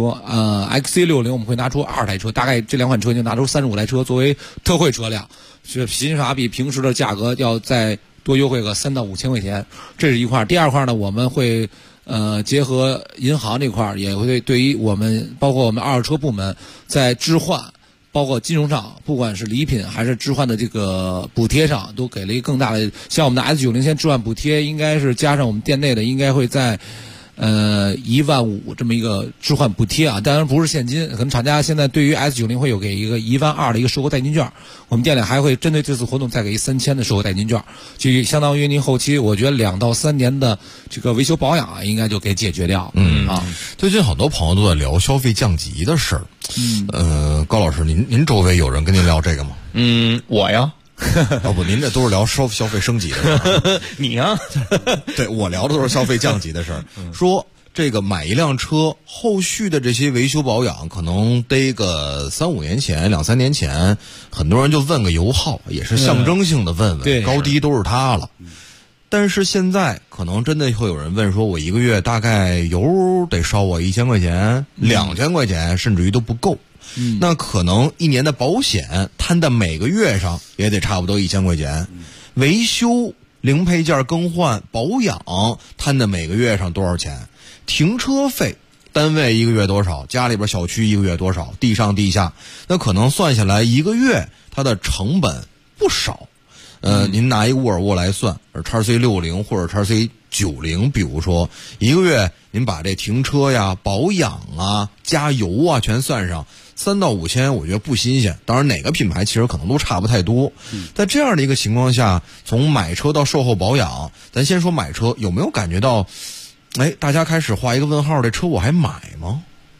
，XC60 我们会拿出2台车，大概这2款车型拿出35台车作为特惠车辆，是起码比平时的价格要再多优惠个3到5千块钱，这是一块。第二块呢，我们会结合银行这块，也会对于我们包括我们二手车部门在置换，包括金融上，不管是礼品还是置换的这个补贴上，都给了一个更大的。像我们的 S90 现在置换补贴，应该是加上我们店内的，应该会在 15000这么一个置换补贴啊，当然不是现金，可能厂家现在对于 S90会有给一个12000的一个售后代金券，我们店里还会针对这次活动再给3000的售后代金券，就相当于您后期我觉得2到3年的这个维修保养啊，应该就给解决掉。 最近很多朋友都在聊消费降级的事儿。高老师，您周围有人跟您聊这个吗？ 我呀。 不，您这都是聊消费升级的事儿。 你呀？ 对，我聊的都是消费降级的事儿。说这个买一辆车后续的这些维修保养，可能得个3-5年前、2-3年前，很多人就问个油耗，也是象征性的问问，高低都是它了。但是现在可能真的会有人问说，我一个月大概油得烧我1000块钱、2000块钱，甚至于都不够。那可能1年的保险摊在每个月上也得差不多1000块钱，维修、零配件更换、保养摊在每个月上多少钱？停车费，单位一个月多少？家里边小区一个月多少？地上地下，那可能算下来一个月它的成本不少。您拿一个沃尔沃来算，XC60或者XC90，比如说一个月您把这停车呀、保养啊、加油啊全算上，3到5千，我觉得不新鲜。当然哪个品牌其实可能都差不太多。在这样的一个情况下，从买车到售后保养，咱先说买车，有没有感觉到大家开始画一个问号，这车我还买吗？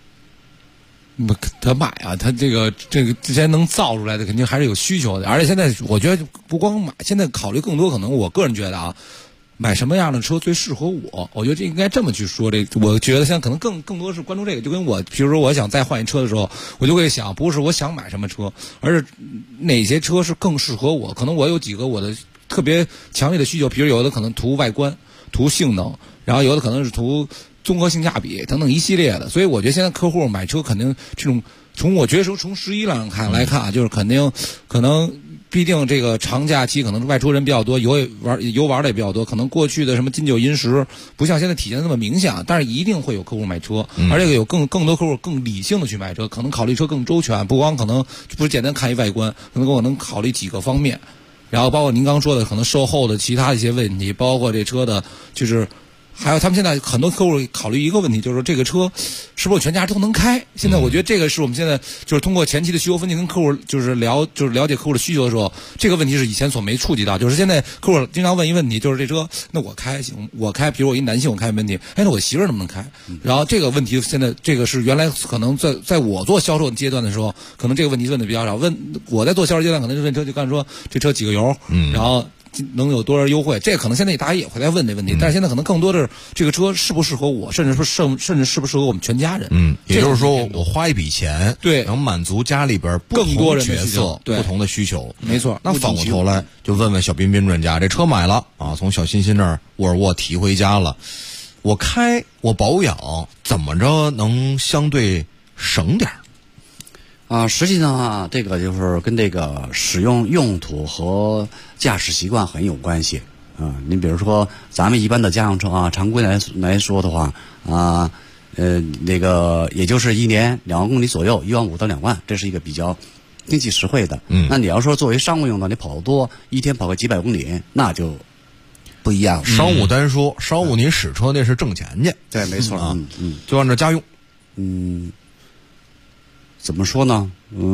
他买啊，他这个之前能造出来的肯定还是有需求的，而且现在我觉得不光买，现在考虑更多，可能我个人觉得啊，买什么样的车最适合我？我觉得这应该这么去说。我觉得现在可能更多是关注这个，就跟我，比如说我想再换一车的时候，我就会想，不是我想买什么车，而是哪些车是更适合我。可能我有几个我的特别强烈的需求，比如有的可能图外观、图性能，然后有的可能是图综合性价比等等一系列的。所以我觉得现在客户买车肯定这种，我觉得从11来看，就是肯定可能。必定这个长假期可能外出人比较多，游玩的也比较多，可能过去的什么金九银十不像现在体现的那么明显，但是一定会有客户买车，而且有更多客户更理性的去买车，可能考虑车更周全，不光可能不是简单看一外观，可能考虑几个方面，然后包括您刚说的可能售后的其他一些问题，包括这车的就是还有他们现在很多客户考虑一个问题，就是说这个车是不是全家都能开？现在我觉得这个是我们现在就是通过前期的需求分析跟客户就是了解客户的需求的时候，这个问题是以前所没触及到。就是现在客户经常问一问题，就是这车那我开行，我开，比如我一男性我开没问题，那我媳妇儿能不能开？然后这个问题现在这个是原来可能在我做销售阶段的时候，可能这个问题问的比较少。我在做销售阶段可能就问车，就刚才说这车几个油，然后能有多少优惠？这可能现在大家也会在问这问题，但是现在可能更多的是这个车适不适合我，甚至适不适合我们全家人。 也就是说我花一笔钱， 对， 能满足家里边不同角色、不同的需求。 没错。 那反过头来就问问小彬彬专家，这车买了啊，从小欣欣那儿沃尔沃提回家了，我开我保养怎么着能相对省点实际上啊，这个就是跟这个使用用途和驾驶习惯很有关系您比如说咱们一般的家用车啊，常规来说的话那个也就是1年2万公里左右，15000到2万，这是一个比较经济实惠的。那你要说作为商务用的，你跑多一天跑个几百公里，那就不一样。 商务单说，商务您使车那是挣钱去， 对，没错啊。 就按照家用， 怎么说呢？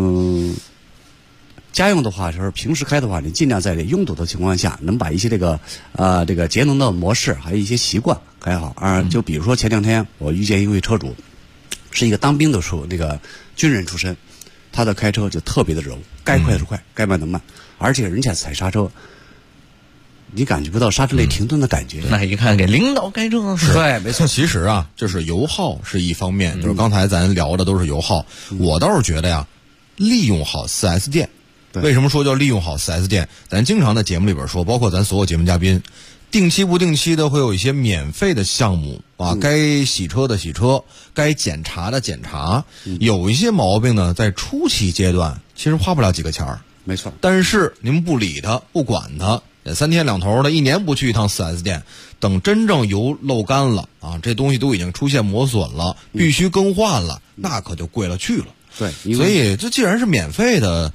家用的话，就是平时开的话，你尽量在这拥堵的情况下，能把一些这个节能的模式，还有一些习惯开好。就比如说前2天我遇见一位车主，是一个当兵的那个军人出身，他的开车就特别的柔，该快是快，该慢的慢，而且人家踩刹车，你感觉不到刹车内停顿的感觉。 那一看给领导开车， 对，没错。 其实啊，就是油耗是一方面，就是刚才咱聊的都是油耗。我倒是觉得呀，利用好 4S 店。为什么说叫利用好 4S 店？咱经常在节目里边说，包括咱所有节目嘉宾，定期不定期的会有一些免费的项目啊，该洗车的洗车，该检查的检查。有一些毛病呢，在初期阶段其实花不了几个钱儿， 没错。 但是您不理它，不管它，3天2头的1年不去一趟 4S 店，等真正油漏干了啊，这东西都已经出现磨损了，必须更换了，那可就贵了去了。 对， 所以这既然是免费的，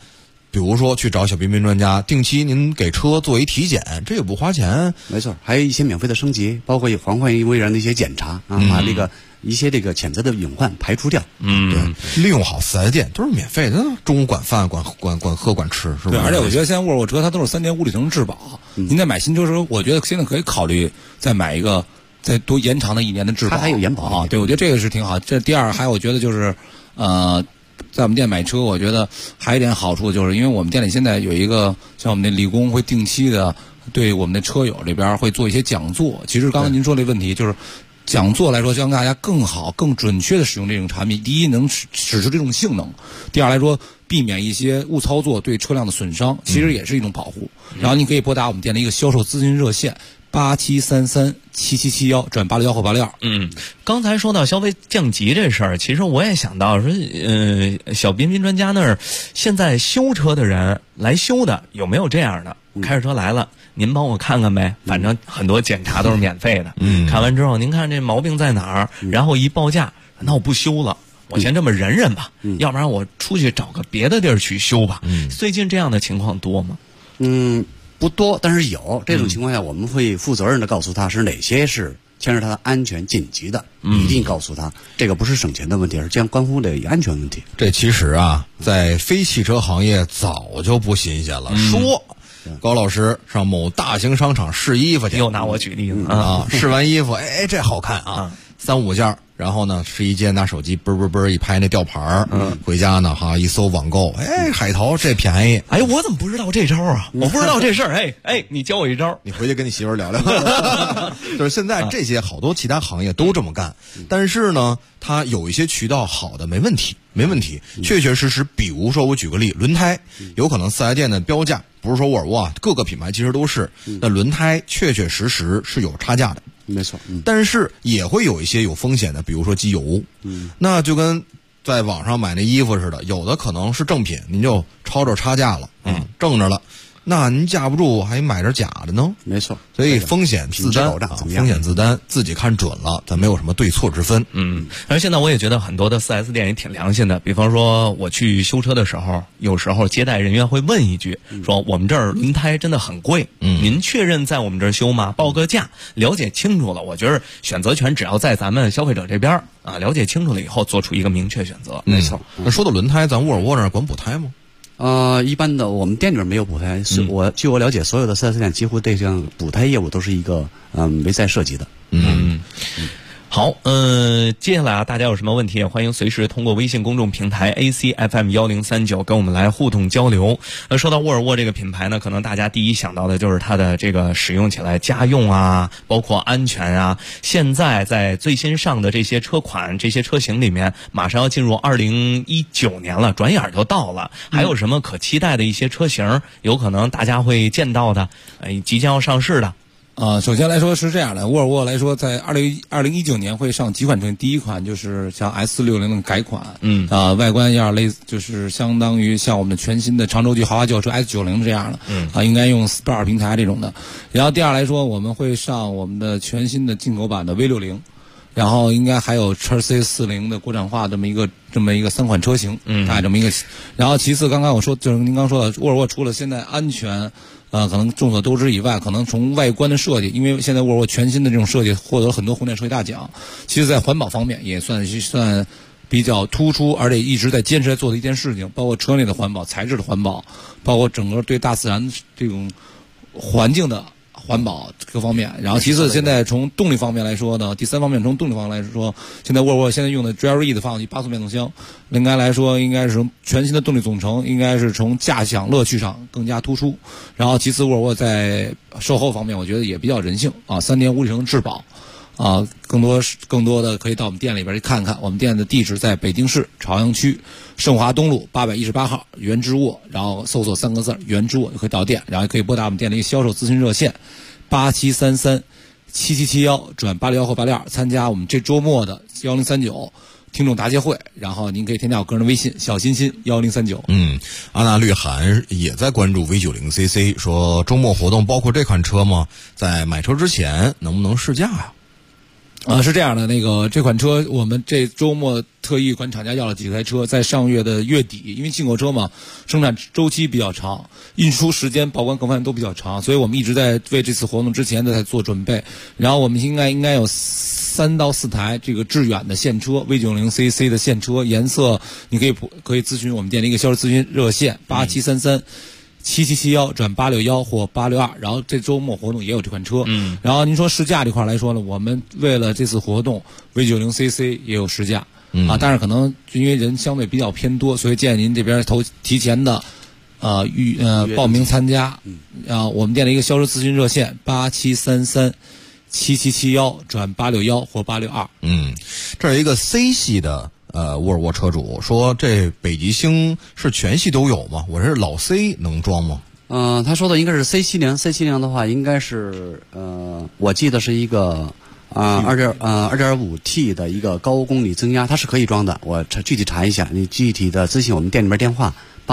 比如说去找小彬彬专家，定期您给车做一体检，这也不花钱。 没错，还有一些免费的升级，包括环卫人员的一些检查啊，把这个一些这个潜在的隐患排除掉。 对，利用好4S店都是免费的，中午管饭、管喝、管吃，是吧？ 对，而且我觉得现在沃尔沃车它都是3年无里程质保。您在买新车的时候，我觉得现在可以考虑再买一个，再多延长的1年的质保。 它还有延保啊，对，我觉得这个是挺好。这第二，还有我觉得就是在我们店买车，我觉得还有一点好处，就是因为我们店里现在有一个像我们那理工会定期的对我们的车友这边会做一些讲座。其实刚刚您说这问题，就是讲座来说，希望大家更好、更准确的使用这种产品。第一，能使出这种性能；第二来说，避免一些误操作对车辆的损伤，其实也是一种保护。然后你可以拨打我们店的一个销售咨询热线。87337771转8615或86。 刚才说到消费降级这事儿，其实我也想到说，小彬彬专家那儿现在修车的人来修的有没有这样的？开着车来了，您帮我看看呗，反正很多检查都是免费的。看完之后，您看这毛病在哪儿，然后一报价，那我不修了。我先这么忍吧，要不然我出去找个别的地儿去修吧。最近这样的情况多吗？ 不多，但是有这种情况下，我们会负责任的告诉他是哪些是牵涉他的安全紧急的，一定告诉他，这个不是省钱的问题，而是关乎的安全问题。 这其实啊，在非汽车行业早就不新鲜了。说高老师上某大型商场试衣服去， 又拿我举例子试完衣服，哎，这好看啊，3-5件。然后呢，试衣间拿手机啵一拍那吊牌儿，回家呢一搜网购，哎，海淘这便宜， 哎，我怎么不知道这招啊？我不知道这事儿，哎，你教我一招， 你回去跟你媳妇儿聊聊。就是现在这些好多其他行业都这么干，但是呢，它有一些渠道好的没问题，确确实实，比如说我举个例，轮胎，有可能4S店的标价不是说沃尔沃各个品牌其实都是，那轮胎确确实实是有差价的。 没错， 但是也会有一些有风险的，比如说机油，那就跟在网上买那衣服似的，有的可能是正品，您就抄着差价了，正着了，那您架不住还买点假的呢。 没错， 所以风险自担，风险自担，自己看准了，咱没有什么对错之分。 而现在我也觉得很多的4S店也挺良心的，比方说我去修车的时候，有时候接待人员会问一句，说我们这儿轮胎真的很贵，您确认在我们这儿修吗？报个价，了解清楚了，我觉得选择权只要在咱们消费者这边啊，了解清楚了以后做出一个明确选择。 没错。 那说到轮胎，咱沃尔沃那儿管补胎吗？ 一般的我们店里面没有补胎，据我了解，所有的4S店几乎对这样补胎业务都是一个没在涉及的。 好，接下来啊，大家有什么问题也欢迎随时通过微信公众平台 ACFM1039 跟我们来互动交流。说到沃尔沃这个品牌呢，可能大家第一想到的就是它的这个使用起来家用啊，包括安全啊。现在在最新上的这些车款、这些车型里面，马上要进入2019年了，转眼就到了。还有什么可期待的一些车型，有可能大家会见到的，即将要上市的？ 首先来说是这样的，沃尔沃来说，在2019年会上几款车，第一款就是像 S460的改款，外观样类似，就是相当于像我们的全新的长轴距豪华轿车 S90这样的，应该用 Sport 平台这种的。然后第二来说，我们会上我们的全新的进口版的 V60，然后应该还有叉 C40的国产化这么一个3款车型，大概这么一个。然后其次，刚刚我说就是您刚说的，沃尔沃除了现在安全。可能众所周知以外，可能从外观的设计，因为现在沃尔沃全新的这种设计获得了很多红点设计大奖，其实在环保方面也算比较突出，而且一直在坚持在做的一件事情，包括车内的环保、材质的环保，包括整个对大自然这种环境的环保各方面。然后其次，现在从动力方面来说呢，第三方面从动力方面来说，现在沃尔沃现在用的 GLE 的发动机8速变速箱，应该来说应该是从全新的动力总成，应该是从驾享乐趣上更加突出。然后其次，沃尔沃在售后方面，我觉得也比较人性啊，3年无里程质保。更多的可以到我们店里边去看看。我们店的地址在北京市朝阳区盛华东路818号原之沃，然后搜索3个字原之沃就可以到店，然后也可以拨打我们店的一个销售咨询热线87337771转8615或82，参加我们这周末的1039听众答谢会，然后您可以添加我个人的微信小心心1039。 阿纳绿涵也在关注 V90CC， 说周末活动包括这款车吗？在买车之前能不能试驾呀？ 是这样的，这款车我们这周末特意管厂家要了几台车，在上月的月底，因为进口车嘛，生产周期比较长，运输时间、保管各方面都比较长，所以我们一直在为这次活动之前在做准备。然后我们应该有3到4台这个致远的现车 V90CC 的现车，颜色你可以咨询我们店的一个销售咨询热线87337771-861或862，然后这周末活动也有这款车。然后您说试驾这块来说呢，我们为了这次活动 V90CC 也有试驾但是可能因为人相对比较偏多，所以建议您这边提前的报名参加。我们店的一个销售咨询热线87337771-861或862。 这有一个 C 系的沃尔沃车主说，这北极星是全系都有吗？我是老 C 能装吗？ 他说的应该是 C70 的话，应该是我记得是一个2.5T 的一个高功率增压，它是可以装的。我具体查一下，你具体的咨询我们店里面电话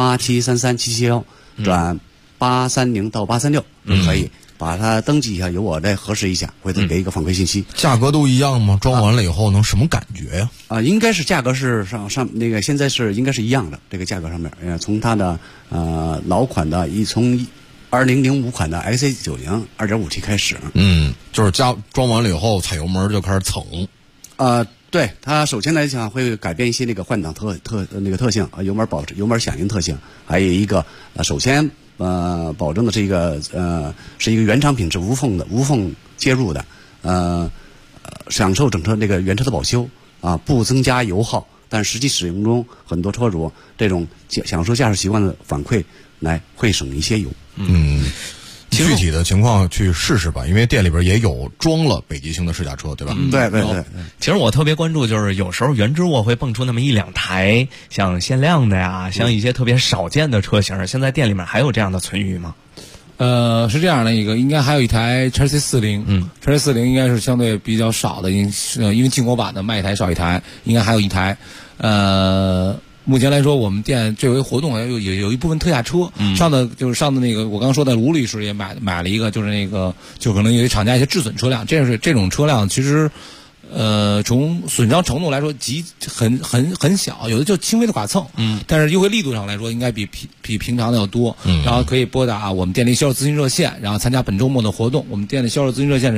87337771-830到836可以。把它登记一下，由我再核实一下，回头给一个反馈信息。 价格都一样吗？装完了以后能什么感觉呀？ 应该是价格是上现在是应该是一样的，这个价格上面，从它的老款的从2005款的 XC90 2.5T 开始。 就是装完了以后踩油门就开始蹭。 对，它首先来讲会改变一些那个换挡特性，油门响应特性，还有一个首先。保证的是一个原厂品质无缝接入的，享受整车这个原车的保修不增加油耗，但实际使用中很多车主这种享受驾驶习惯的反馈来会省一些油。 具体的情况去试试吧，因为店里边也有装了北极星的试驾车，对吧？ 对。 其实我特别关注，就是有时候原汁沃会蹦出那么1-2台，像限量的呀，像一些特别少见的车型，现在店里面还有这样的存余吗？ 是这样的一个，应该还有一台 XC40，XC40 应该是相对比较少的，因为进口版的卖一台少一台，应该还有一台。目前来说，我们店这回活动有一部分特价车，上的那个我刚刚说的卢律师也买了一个，就是那个就可能有些厂家一些质损车辆，这种车辆其实从损伤程度来说很小，有的就轻微的剐蹭，但是优惠力度上来说应该比平常的要多。然后可以拨打我们店的销售咨询热线，然后参加本周末的活动。我们店的销售咨询热线是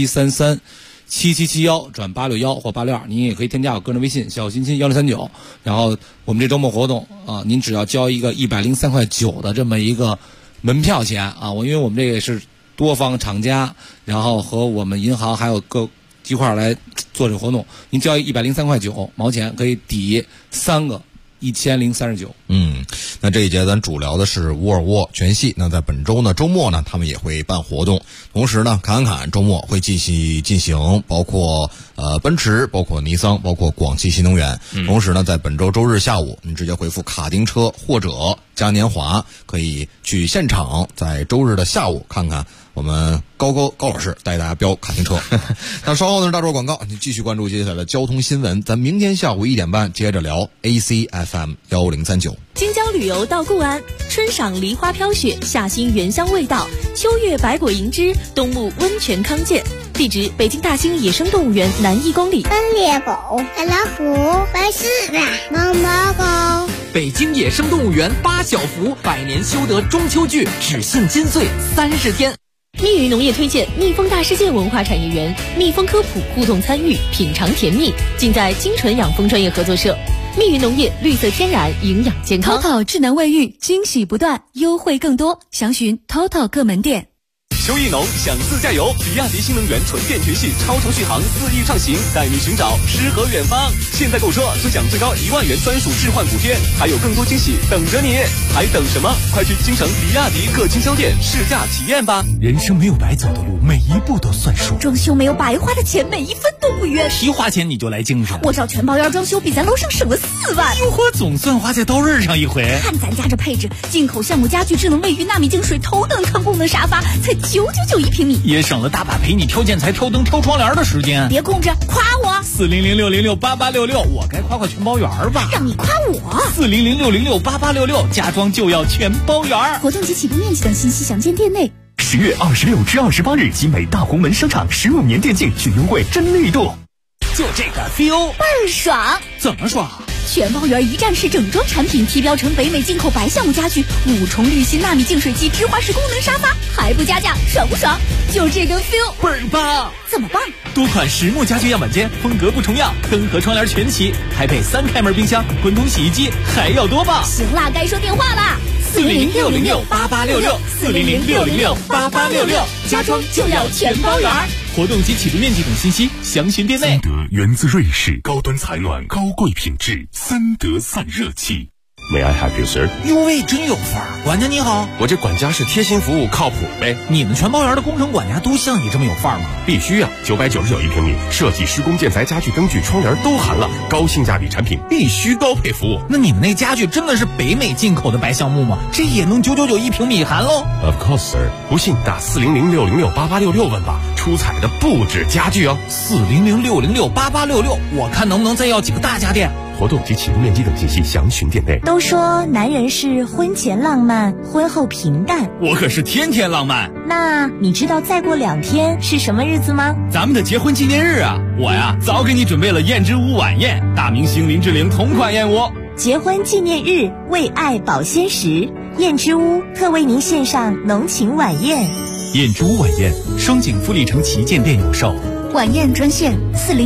87337771-861或862，您也可以添加我个人微信小心心1039。然后我们这周末活动您只要交一个103.9块的这么一个门票钱因为我们这个是多方厂家，然后和我们银行还有各一块来做这个活动，您交103.9块钱可以抵3个1039。 那这一节咱主聊的是沃尔沃全系。那在本周呢，周末呢，他们也会办活动，同时呢，侃周末会继续进行，包括奔驰，包括尼桑，包括广汽新能源。同时呢，在本周周日下午，你直接回复卡丁车或者嘉年华，可以去现场，在周日的下午看看我们高老师带大家飙卡丁车。那稍后呢，大桌广告，你继续关注接下来的交通新闻。咱明天下午1点半接着聊 ACFM 1039。 京郊旅游到固安，春赏梨花飘雪，夏兴原香味道，秋月百果盈枝，冬沐温泉康健。地址：北京大兴野生动物园南1公里。 猎狗、白老虎、白狮子、毛毛狗。 北京野生动物园8小福，100年修得中秋剧，只信金穗30天。 密云农业推荐蜜蜂大世界文化产业园，蜜蜂科普互动参与，品尝甜蜜，尽在金纯养蜂专业合作社。密云农业，绿色天然，营养健康。 TOTO 智能卫浴，惊喜不断，优惠更多，详询 TOTO 各门店。 邱意农想自驾游，比亚迪新能源纯电全系超长续航4亿畅行，带你寻找诗和远方。现在购车尊享最高1万元专属置换补贴，还有更多惊喜等着你，还等什么？快去京城比亚迪各经销店试驾体验吧！ 人生没有白走的路，每一步都算数。 装修没有白花的钱，每一分都不冤。 提花钱你就来精神， 我找全包院装修，比咱楼上省了4万。 哟呵，总算花在刀刃上一回。 看咱家这配置，进口橡木家具、智能卫浴、纳米净水、头等舱功能沙发，才999一平米， 也省了大把陪你挑建材、挑灯、挑窗帘的时间。 别空着，夸我 40060688866，我该夸全包园吧？ 让你夸我 40060688866，家装就要全包园。 活动及起步面积等信息详见店内。 10月26至28日，集美大红门商场15年电竞群优惠真力度。 就这个 feel 倍儿爽！ 怎么爽？ 全包圆一站式整装产品，提标成北美进口白橡木家具，5重滤芯纳米净水机，芝华士功能沙发，还不加价，爽不爽？就这个 feel 倍儿棒！ 怎么棒？ 多款实木家具样板间，风格不重样，灯和窗帘全齐，还配3开门冰箱、滚筒洗衣机，还要多棒！ 行啦，该说电话啦 ！400-606-8866，400-606-8866，家装就要全包圆。活动及起步面积等信息详询店内。 三德源自瑞士，高端采暖，高贵品质，三德散热器。 May I help you, sir？ 哟喂，真有范儿！管家你好， 我这管家是贴心服务，靠谱呗。 你们全包圆的工程管家都像你这么有范儿吗？ 必须啊！999一平米，设计、施工、建材、家具、灯具、窗帘都含了，高性价比产品，必须高配服务。 那你们那家具真的是北美进口的白橡木吗？这也能999一平米含喽 ？Of course, sir。不信打400-606-8866问吧，出彩的不止家具哦。 400-606-8866，我看能不能再要几个大家电。 活动及起步面积等信息详询店内。 都说男人是婚前浪漫，婚后平淡， 我可是天天浪漫。 那你知道再过2天是什么日子吗？ 咱们的结婚纪念日啊！我呀早给你准备了燕之屋晚宴，大明星林志玲同款燕窝。 结婚纪念日，为爱保鲜时，燕之屋特为您献上浓情晚宴。 燕之屋晚宴，双井富力城旗舰店有售。 晚宴专线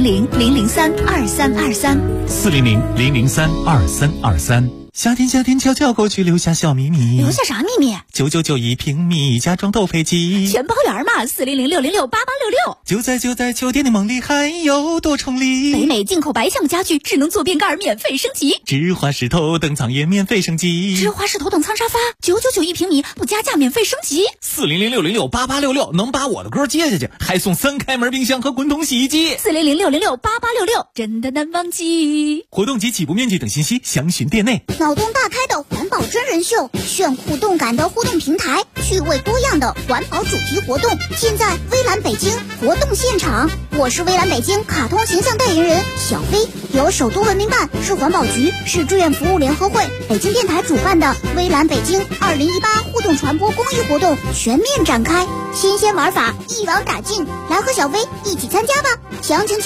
400-003-2323，400-003-2323。夏天悄悄过去，留下小秘密。 留下啥秘密 ？999一平米，家装都配齐， 全包圆嘛！400-606-8866。 就在酒店的梦里，还有多重礼。 北美进口白橡木家具，智能坐便盖免费升级， 芝华士头等舱也免费升级， 芝华士头等舱沙发999一平米，不加价免费升级。 400-606-8866能把我的歌接下去，还送3开门冰箱和滚筒洗衣机。 400-606-8866真的难忘记。 活动及起步面积等信息详询店内。 脑洞大开的环保真人秀，炫酷动感的互动平台，趣味多样的环保主题活动，现在微蓝北京活动现场。我是微蓝北京卡通形象代言人小飞，由首都文明办、市环保局、市志愿服务联合会、北京电台主办的微蓝北京2018互动传播公益活动全面展开，新鲜玩法一网打尽，来和小飞一起参加吧！详情